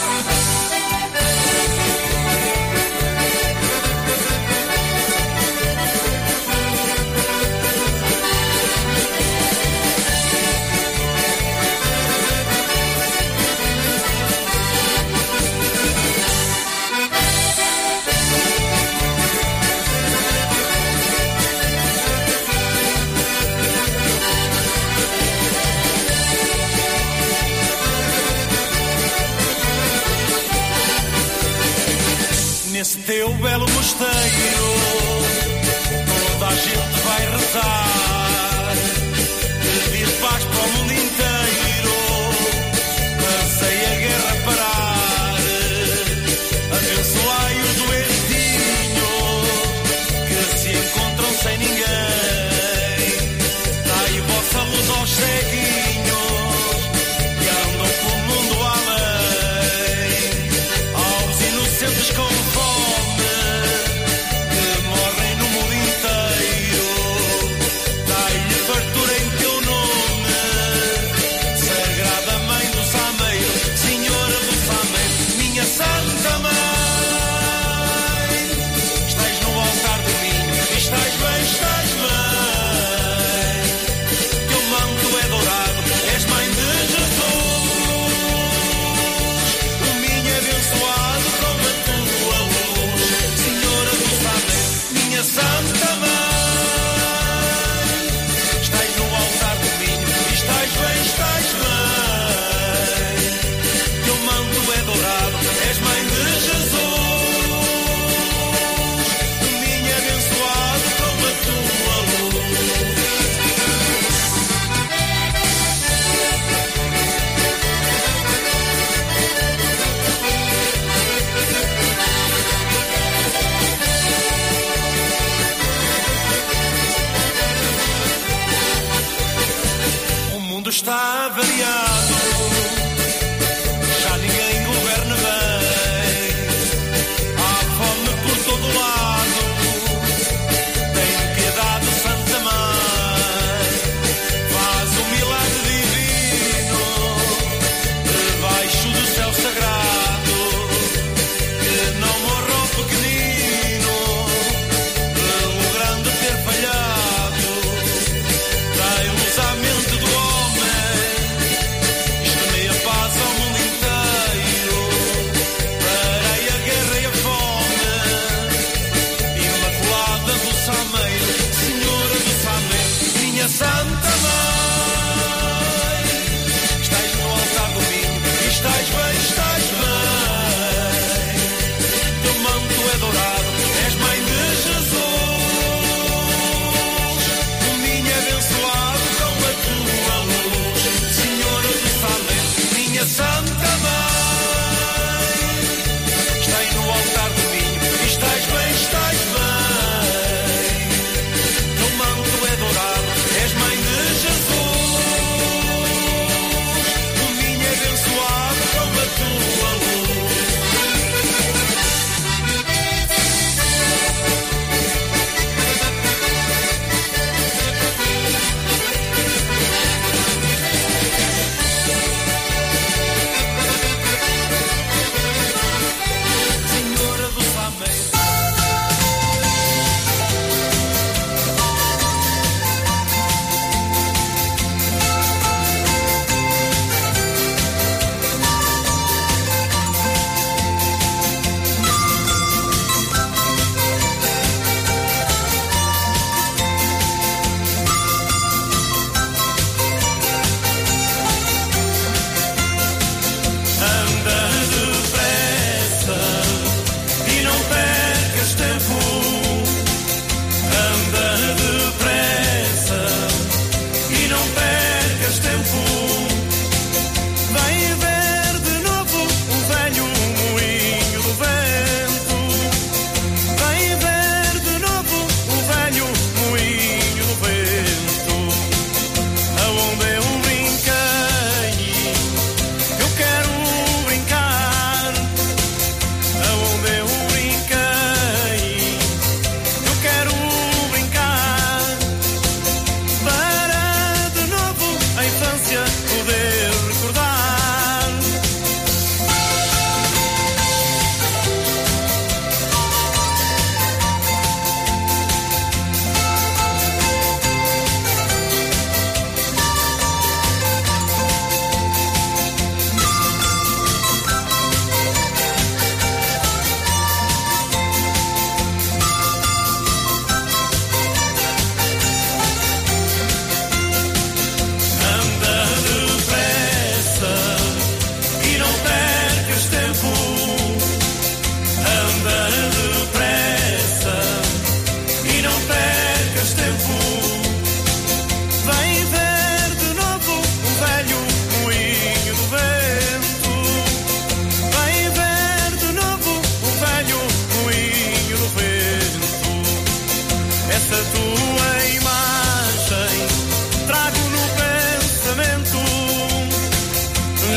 Nesse teu belo mosteiro, toda a gente vai rezar, pedir paz para o mundo inteiro, passei a guerra parar, abençoai os doentinhos que se encontram sem ninguém, dai vossa luz aos ceguinhos que andam pelo mundo além, aos inocentes com fome que morrem no mundo inteiro, dai-lhe fartura em teu nome, Sagrada Mãe do Sameiro, Senhora do Sameiro, minha Santa Mãe. Estás no altar do vinho, estás bem, teu manto é dourado, és Mãe de Jesus, o minho abençoado com a tua luz, Senhora do Sameiro, minha Santa Mãe. Estás no altar do vinho, estás bem, teu manto é dourado, és Mãe de Jesus, o minho abençoado com a tua luz. O mundo está avariado, já ninguém governa bem, há fome por todo lado, tem piedade, Santa Mãe, faz um milagre divino, debaixo do céu sagrado, que não morra o pequenino, pelo grande ter falhado, dai luz à mente do homem,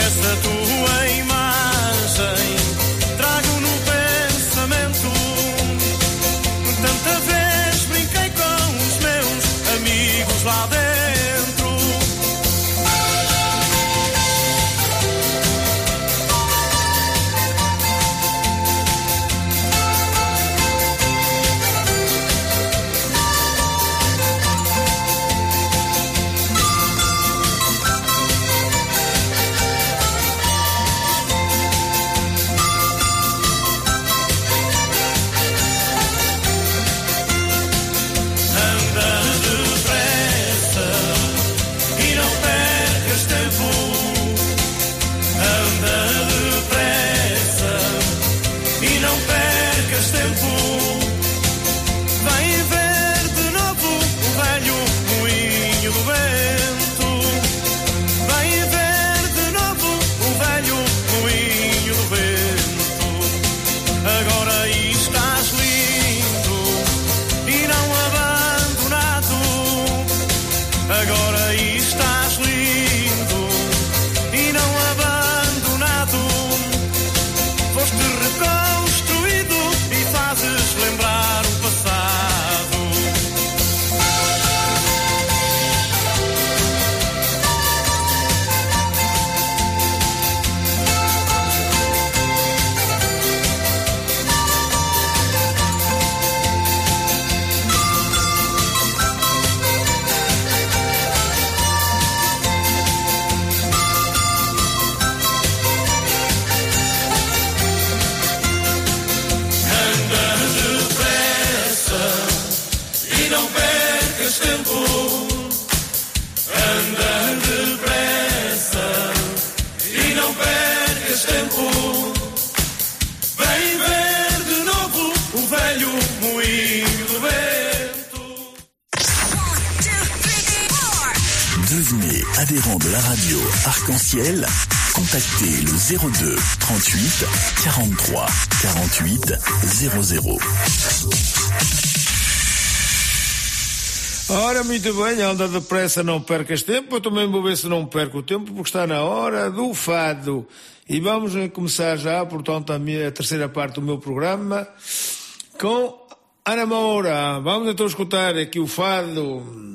essa tua imagem trago no pensamento. Tanta vez brinquei com os meus amigos lá dentro. Devenez adhérent de la radio Arc-en-Ciel. Contactez le 02 38 43 48 00. Ora, muito bem, anda depressa, não percas tempo. Eu também vou ver se não perco o tempo, porque está na hora do fado. E vamos começar já, portanto, a terceira parte do meu programa com Ana Moura. Vamos então escutar aqui o fado.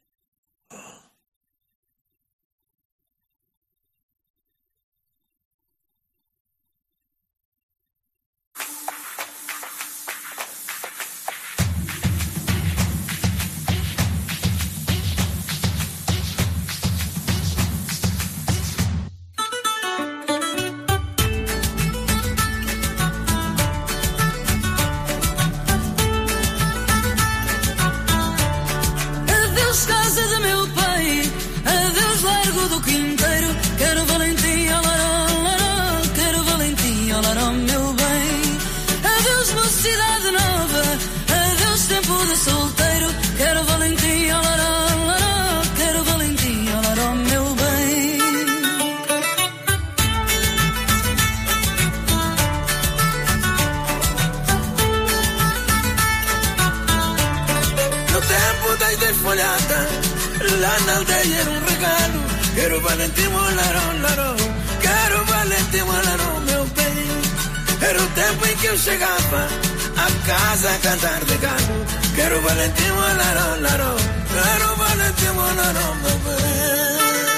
Lá na aldeia era um regalo. Quero Valentim, larão, larão. Quero Valentim, larão, meu bem. Era o tempo em que eu chegava a casa a cantar de galo. Quero Valentim, larão, larão. Quero Valentim, larão, meu bem.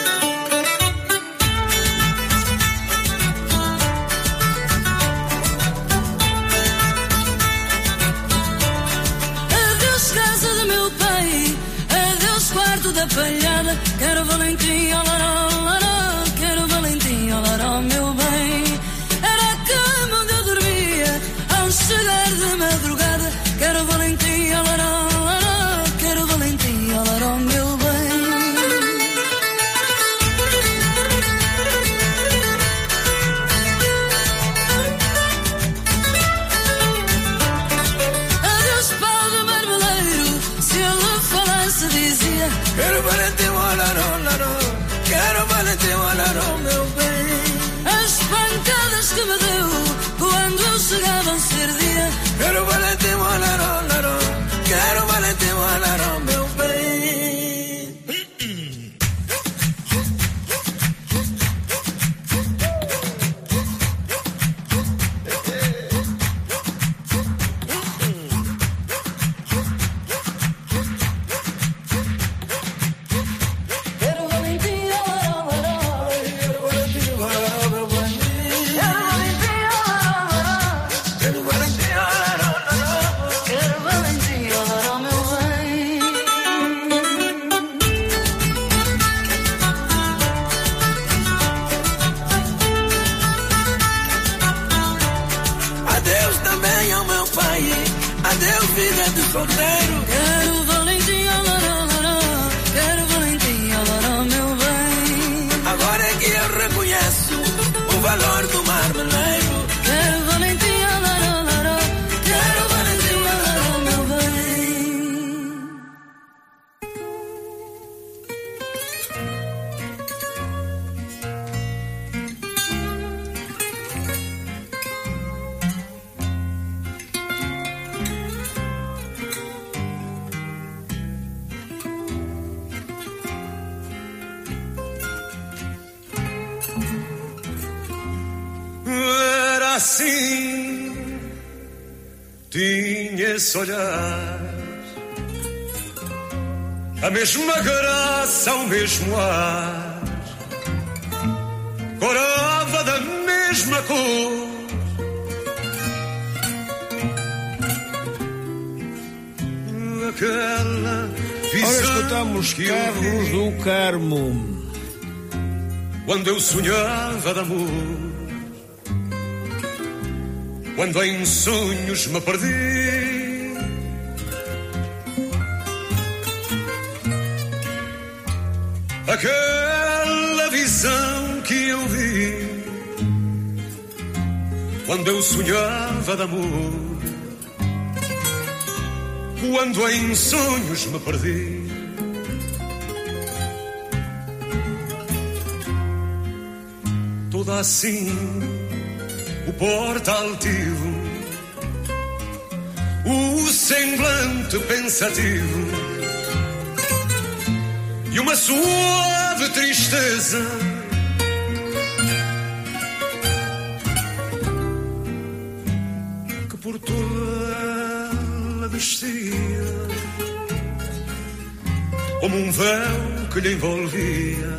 Da palhada, quero Valentim, larão, larão, quero Valentim, larão, meu bem. Era a cama onde eu dormia ao chegar de madrugada. Quero Valentim, larão, larão, quero Valentim, larão, meu bem. Adeus, pau do marmeleiro, se ele falasse dizia: quero Valentim, larão, larão, quero Valentim, larão, meu bem. As pancadas que me deu quando eu chegava a ser dia. Quero Valentim, larão, larão, quero Valentim, larão, meu bem. vida de solteiro. Quero valentia, lará, lará. Quero valentia, lará, meu bem. Agora é que eu reconheço o valor do marmeleiro. Quero valentia, lará, lará. Quero valentia, lará, meu bem. Era assim, tinha esse olhar, a mesma graça, o mesmo ar, corava da mesma cor. Aquela visão. Ora, escutamos que Carlos eu vi do Carmo. quando eu sonhava de amor, quando em sonhos me perdi, aquela visão que eu vi quando eu sonhava de amor, quando em sonhos me perdi. Toda assim o porta altivo, o semblante pensativo e uma suave tristeza que por toda ela vestia, como um véu que lhe envolvia,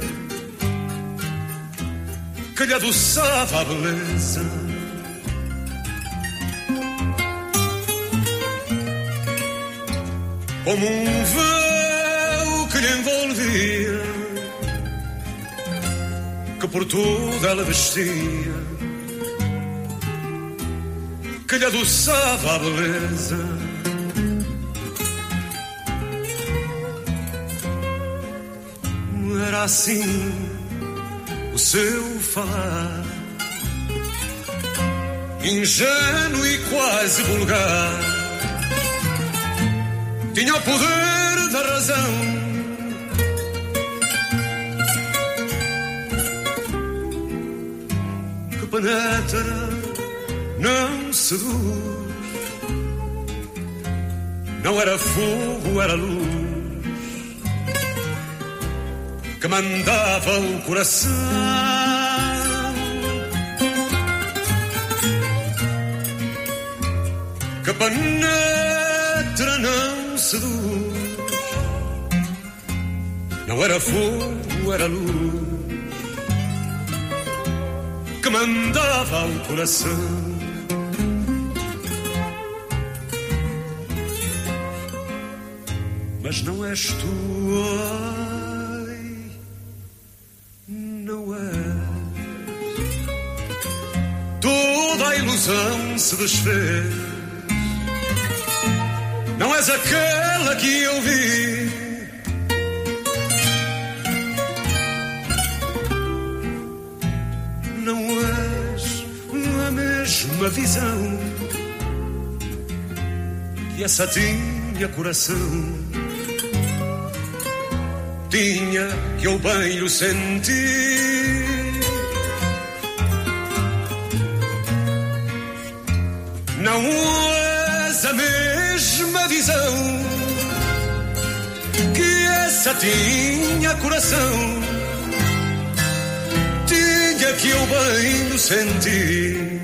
que lhe adoçava a beleza. Como um véu que lhe envolvia, que por toda ela vestia, que lhe adoçava a beleza. Era assim o seu falar, ingênuo e quase vulgar, tinha o poder da razão, que penetra, não seduz, não era fogo, era luz, que mandava o coração, que penetra, não seduz, não era fogo, era luz, que mandava o coração. Mas não és tu, ai, não és. Toda a ilusão se desfez. Não és aquela que eu vi. Não és a mesma visão que essa tinha coração. Tinha que eu bem o senti. Não és a mesma visão que essa tinha coração. Tinha que eu bem o senti.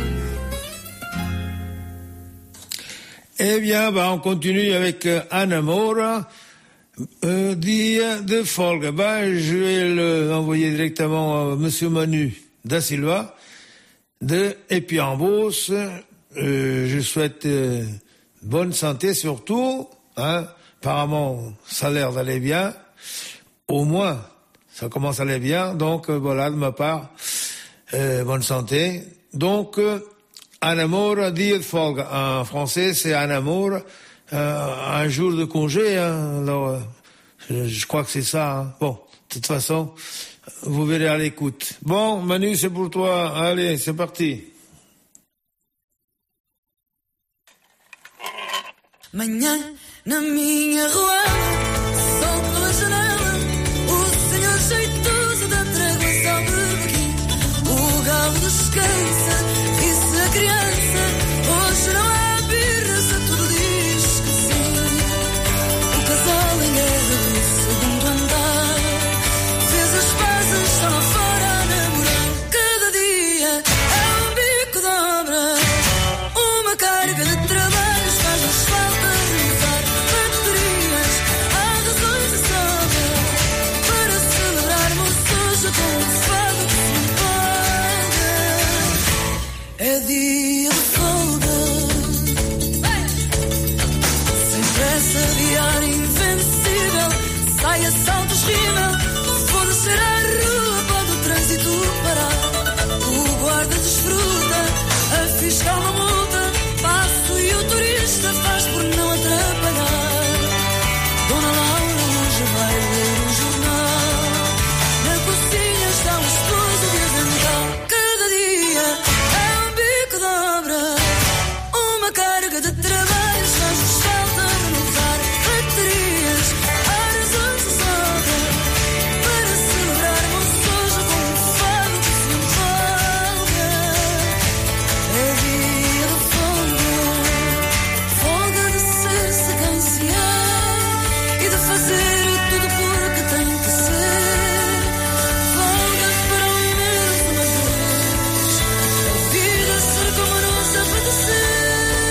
Eh bien, on continue avec Anna Moura. Dia de folga. Je vais l'envoyer directement à Monsieur Manu da Silva de Épiambos. Je souhaite bonne santé surtout. Hein. Apparemment, ça a l'air d'aller bien. Au moins, ça commence à aller bien. Donc, voilà, de ma part, bonne santé. Donc, un amour, un dia de folga. En français, c'est un amour, un jour de congé. Hein. Alors, je crois que c'est ça. Hein. Bon, de toute façon, vous verrez à l'écoute. Bon, Manu, c'est pour toi. Allez, c'est parti. Manhã na minha rua, sol pela janela, o senhor jeitoso da trégua só bebequim. O galo descansa, disse a criança, hoje não há birra, se tudo diz que sim. O casal em guerra do segundo andar fez as pazes, está lá fora a namorar. Cada dia é um bico de obra, uma carga de trabalhos faz-nos falta. É dia de folga, sem pressa, diário invencível, sai a saltos, rima, vou descer à rua, pode o trânsito parar. O guarda desfruta, a fiscal não multa, passo e o turista faz por não atrapalhar. Dona Laura hoje vai ler o jornal, na cozinha está o esposo de avental. Cada dia dobra, uma carga de trabalhos faz-nos falta renovar baterias, horas onde se sobra, para celebrarmos hoje com um fado que se empolga. É dia de folga, folga de ser-se quem se é e de fazer tudo porque tem que ser. Folga para o imenso uma vez, a vida ser como nossa acontecer.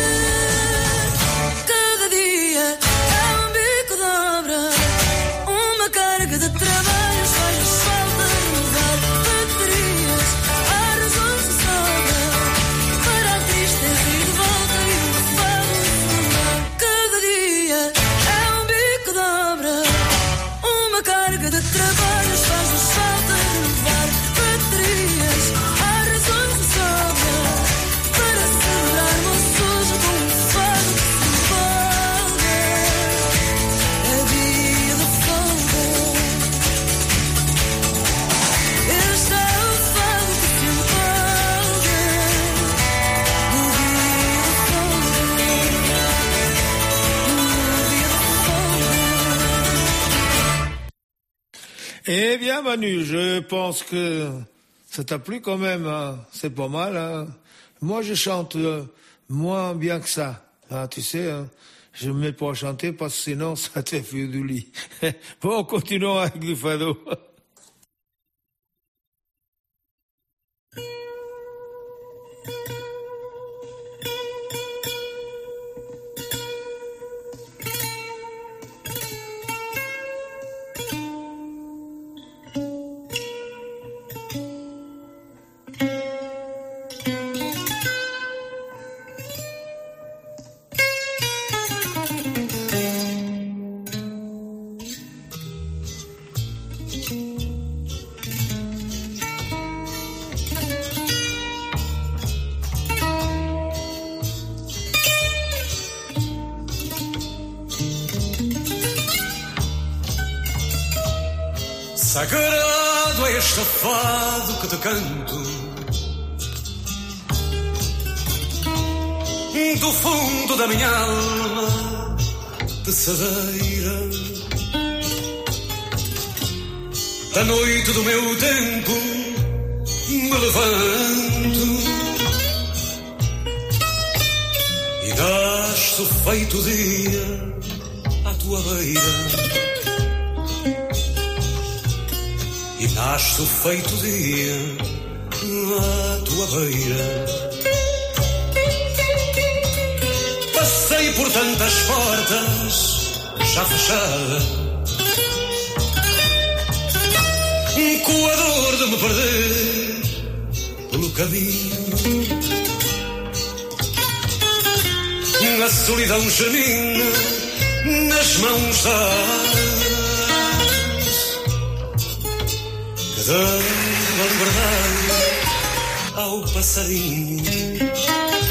Cada dia é um bico de obra, uma carga de trabalhos faz-nos falta renovar baterias, horas onde se sobra, para a tristeza e de volta e o fado se. Cada dia é um bico de obra, uma carga de trabalhos faz-nos falta renovar baterias, horas onde se sobra, para celebrarmos hoje com um fado que se empolga. É dia de folga, este é o fado que se empolga. No dia de folga, no dia de folga. Eh bien, Manu, je pense que ça t'a plu quand même. Hein. C'est pas mal. Hein. Moi, je chante moins bien que ça. Ah, tu sais, hein, je me mets pas à chanter parce que sinon, ça te fait du lit. Bon, continuons avec du fado. Sagrado é este fado que te canto, do fundo da minha alma de cedeira, da noite do meu tempo me levanto e nasce feito dia à tua beira. E nasce feito dia à tua beira. Passei por tantas portas já fechadas, com a dor de me perder pelo caminho. A solidão gemina nas mãos da liberdade ao passarinho.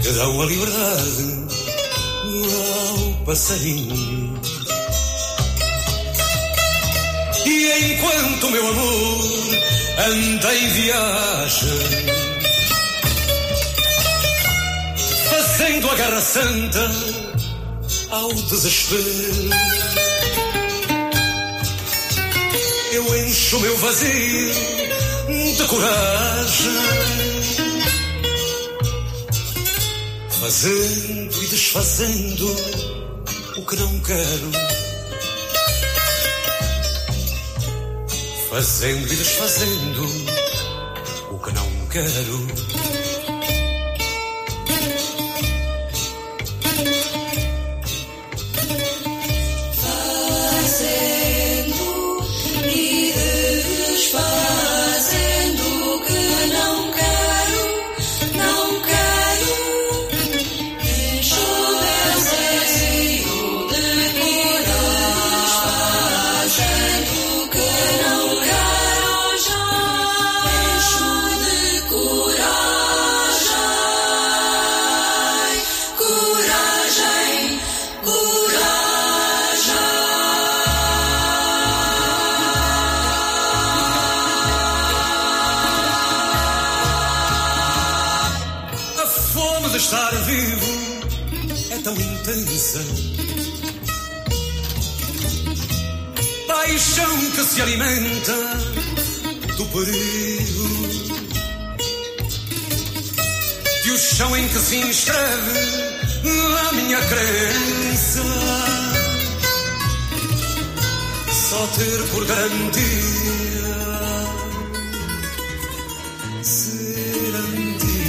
que dão a liberdade ao passarinho. E enquanto meu amor anda em viagem, fazendo a guerra santa ao desespero, eu encho o meu vazio de coragem, fazendo e desfazendo o que não quero, fazendo e desfazendo o que não quero. Estar vivo é tão intensa, paixão que se alimenta do perigo, e o chão em que se inscreve a minha crença, só ter por garantia ser antigo.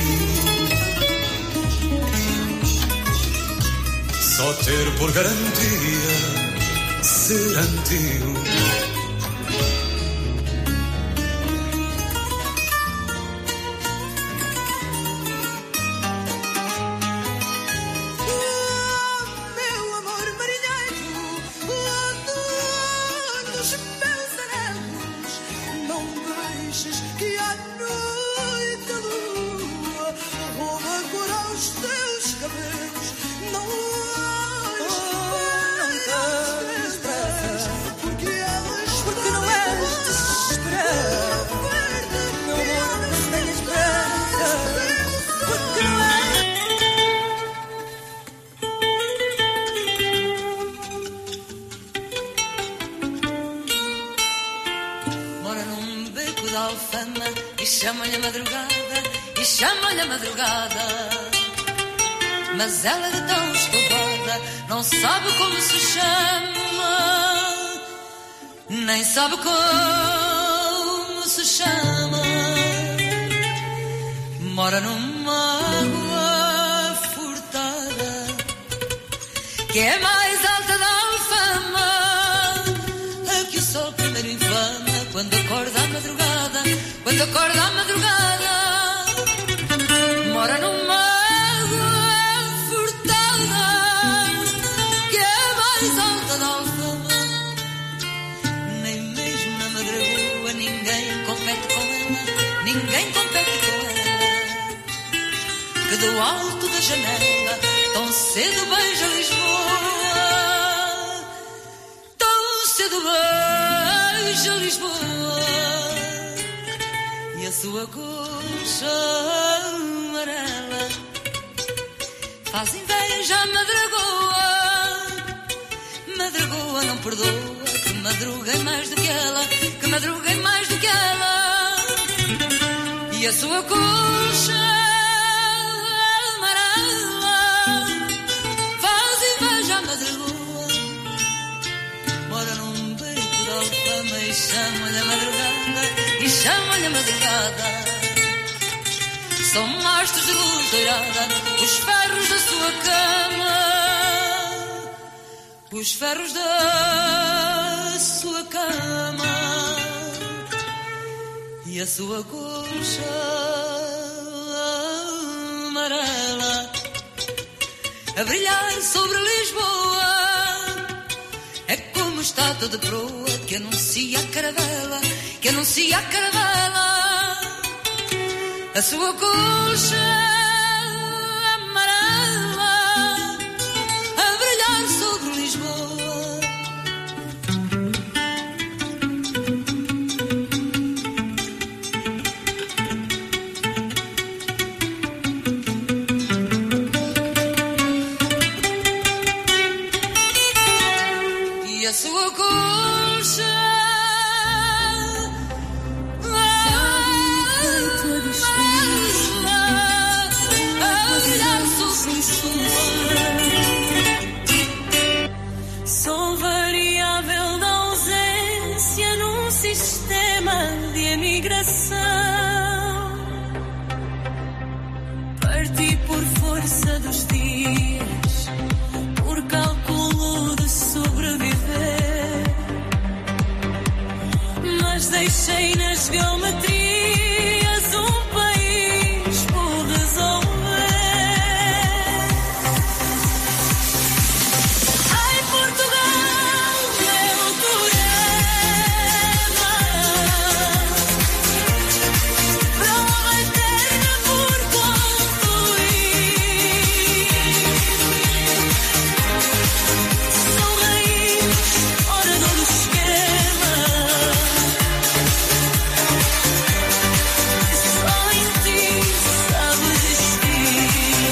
Só ter por garantia ser antigo. Meu amor marinheiro, nos meus anelos, não deixes que à noite a lua rouba a cor aos teus cabelos. Não chama-lhe a madrugada, e chama-lhe a madrugada, mas ela é tão escovada, não sabe como se chama, nem sabe como se chama. Mora numa água furtada, que é mais alta da alfama, a que o sol primeiro inflama quando acorda à madrugada. Quando acorda à madrugada, mora numa água furtada, que é mais alta da alfama. Nem mesmo na madragoa ninguém compete com ela, ninguém compete com ela, que do alto da janela tão cedo beija Lisboa, tão cedo beija Lisboa. E a sua coxa amarela faz inveja à madragoa. Madragoa não perdoa, que madruguem mais do que ela, que madruguem mais do que ela. E a sua coxa amarela faz inveja à madragoa. Mora num beco de alfama e chama-lhe a madrugada, e chama-lhe a madrugada. São mastros de luz doirada os ferros da sua cama, os ferros da sua cama. E a sua coxa amarela a brilhar sobre Lisboa é como estátua de proa que anuncia a caravela, que anuncia a caravela. A sua coxa amarela coração. Parti por força dos dias, por cálculo de sobreviver, mas deixei nas geometrias um país por resolver. Ai, Portugal, meu teorema, prova eterna por concluir. Sou raiz, orador do esquema. Só em ti sabe existir.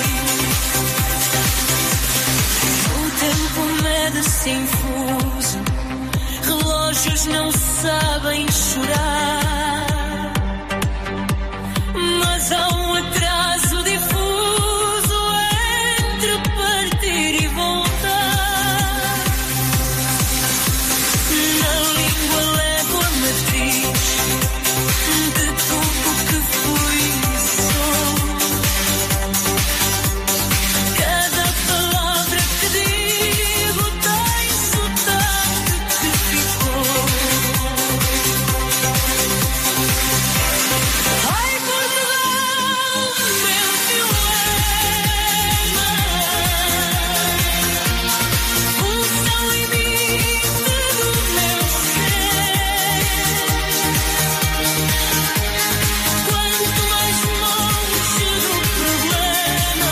O tempo mede-se infuso, relógios não sabem chorar, mas há um atraso difuso entre partir e voltar. Na língua levo a matriz de tudo que fui e sou. Cada palavra que digo tem sotaque que ficou. Ai, Portugal, meu teorema, função limite do meu ser. Quanto mais longe do problema,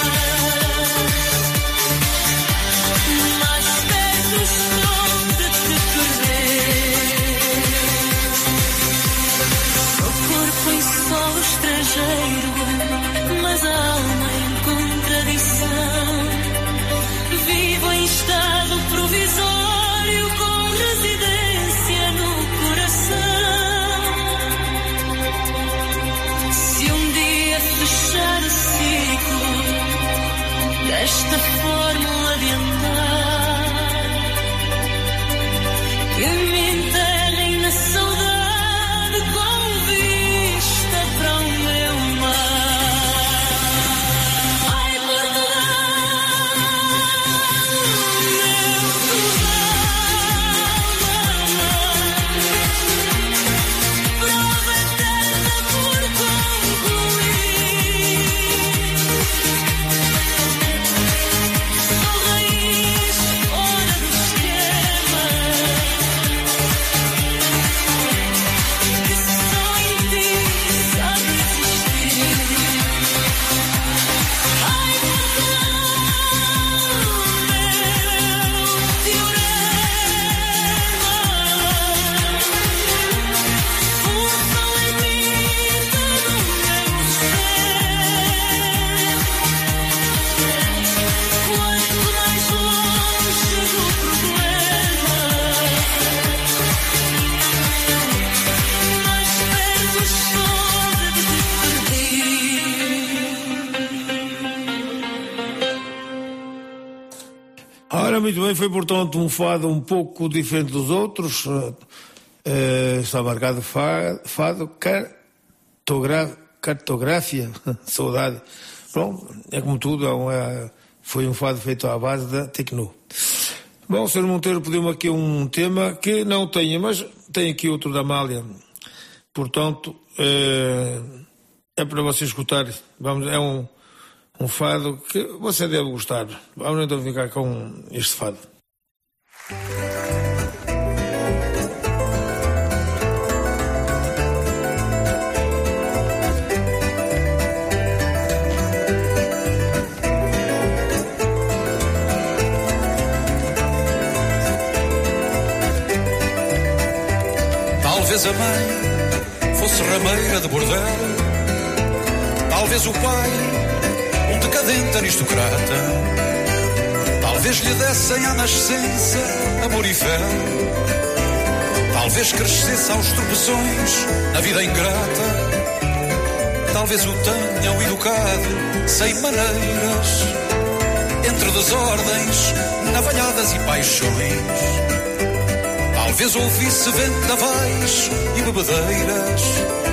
mais perto estou de te perder. O corpo em solo estrangeiro, mas a alma em contradição. Vivo em estado provisório com residência no coração. Se um dia fechar o ciclo desta fórmula de andar, que me enterrem na saudade com vista para o meu mar. Ai, Portugal, meu Portugal, prova eterna por concluir. Sou raiz, hora do esquema, que só em ti sabe existir. Ai, Portugal, meu teorema, função limite do meu ser. Quanto mais longe do problema, mais perto estou de te perder. Ora, muito bem, foi portanto um fado um pouco diferente dos outros. Está marcado fado cartografia, saudade. Bom, é como tudo, foi um fado feito à base da tecno. Bom, o Sr. Monteiro pediu-me aqui um tema que não tenho, mas tem aqui outro da Amália. Portanto, é para você escutar. Vamos, é um fado que você deve gostar. Vamos então ficar com este fado. Talvez a mãe fosse rameira de bordel, talvez o pai um decadente aristocrata, talvez lhe dessem à nascença amor e fé, talvez crescesse aos tropeções na vida ingrata, talvez o tenham educado sem maneiras, entre desordens, navalhadas e paixões. Talvez ouvisse vendavais e bebedeiras,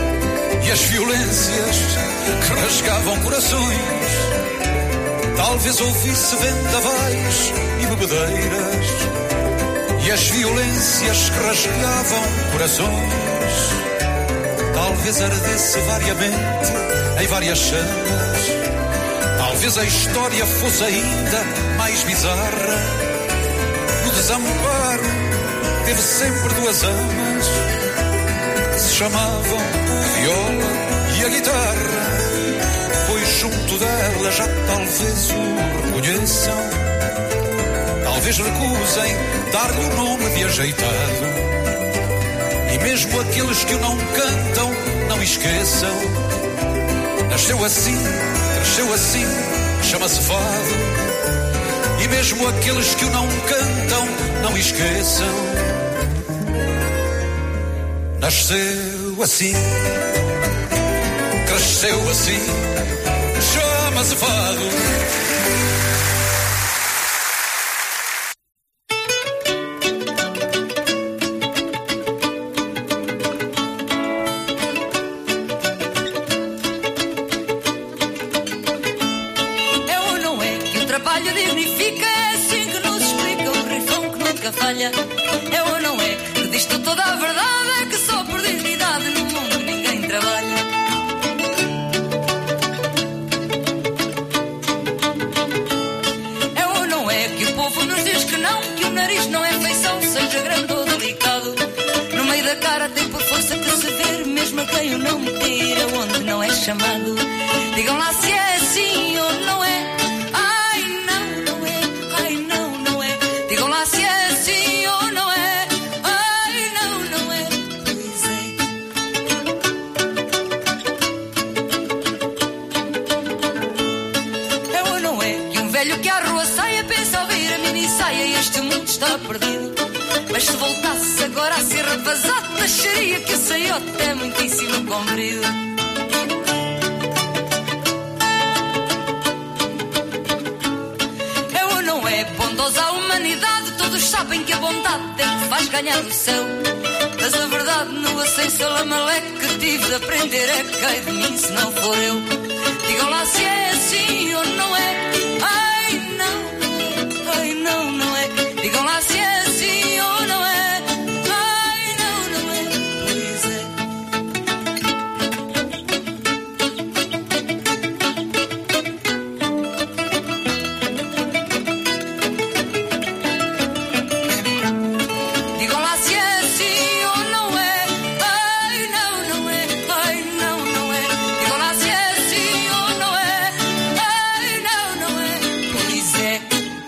e as violências que rasgavam corações. Talvez ouvisse vendavais e bebedeiras e as violências que rasgavam corações. Talvez ardesse variamente em várias chamas. Talvez a história fosse ainda mais bizarra. No desamparo teve sempre duas amas que se chamavam a viola e a guitarra. Pois junto dela já talvez o reconheçam. Talvez recusem dar-lhe o nome de ajeitado. E mesmo aqueles que o não cantam não esqueçam. Nasceu assim, cresceu assim, chama-se fado. E mesmo aqueles que o não cantam não esqueçam. Nasceu assim, cresceu assim, chama-se fado. É ou não é que diz-te toda a verdade, é que só por dignidade no mundo ninguém trabalha. É ou não é que o povo nos diz que não, que o nariz não é feição, seja grande ou delicado. No meio da cara tem por força que se ver, mesmo a quem o nome tira onde não é chamado. Digam lá se é assim ou não é. Ai não, não é. Ai não, não é. Digam lá se é. Este mundo está perdido. Mas se voltasse agora a ser rapazado, acharia que o saiote é muitíssimo comprido. É ou não é bondosa a humanidade? Todos sabem que a bondade é que faz ganhar o céu. Mas a verdade nua sem salamaleque que tive de aprender é que cai de mim se não for eu. Digam lá se é assim ou não é. Ai não, ai não, não é. Digam lá se é assim ou não é. Ai não, não é. Pois é. Digam lá se é assim ou não é. Ai não, não é. Ai não, não é. Digam lá se é assim ou não é. Ai não, não é. Pois é.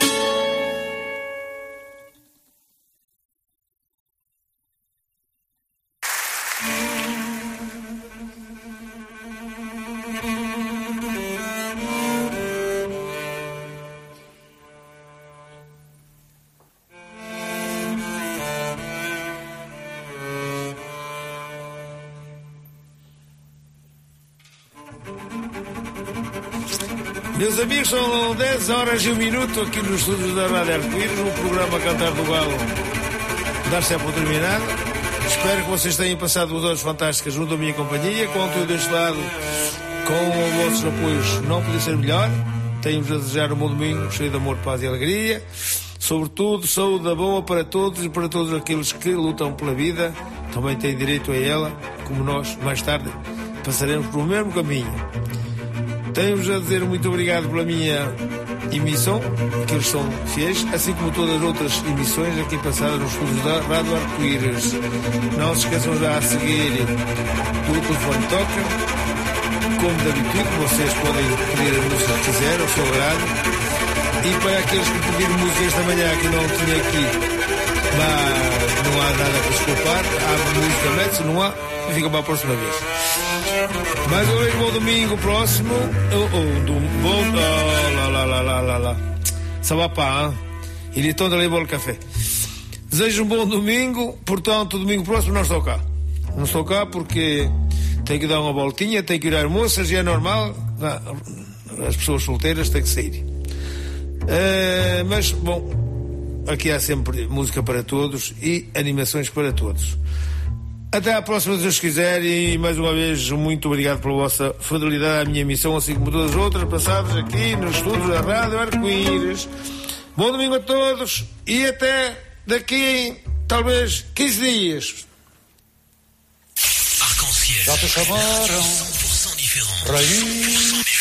Meus amigos, são 10 horas e 1 minuto aqui nos estúdios da Rádio Arco-Íris, no programa Cantar do Galo dar-se por terminado. Espero que vocês tenham passado 2 horas fantásticas junto à minha companhia. Conto deste lado, com os vossos apoios, não podia ser melhor. Tenho-vos a desejar um bom domingo, cheio de amor, paz e alegria. Sobretudo, saúde boa para todos e para todos aqueles que lutam pela vida. Também têm direito a ela, como nós, mais tarde, passaremos pelo mesmo caminho. Tenho-vos a dizer muito obrigado pela minha emissão, que eles são fiéis, assim como todas as outras emissões aqui passadas nos estúdios da Rádio Arco-Íris. Não se esqueçam já a seguir o telefone toca, como de habitude, vocês podem pedir as músicas que quiserem, ao seu agrado. E para aqueles que pediram música esta manhã que não tinha aqui, mas não há nada para se culpar, há música, mete-se, não há, e fica para a próxima vez. Mais uma vez, bom domingo próximo. Ça va pas, hein? Il est temps d'aller boire le café. Desejo um bom domingo. Portanto, domingo próximo não estou cá. Não estou cá porque tenho que dar uma voltinha, tenho que ir às moças e é normal. As pessoas solteiras têm que sair. Mas, bom, aqui há sempre música para todos e animações para todos. Até à próxima, se Deus quiser, e mais uma vez muito obrigado pela vossa fidelidade à minha emissão, assim como todas as outras passadas aqui nos estúdios da Rádio Arco-Íris. Bom domingo a todos e até daqui, talvez, 15 dias. Arc-en-ciel. Já te chamaram. 100% différent. Rainha.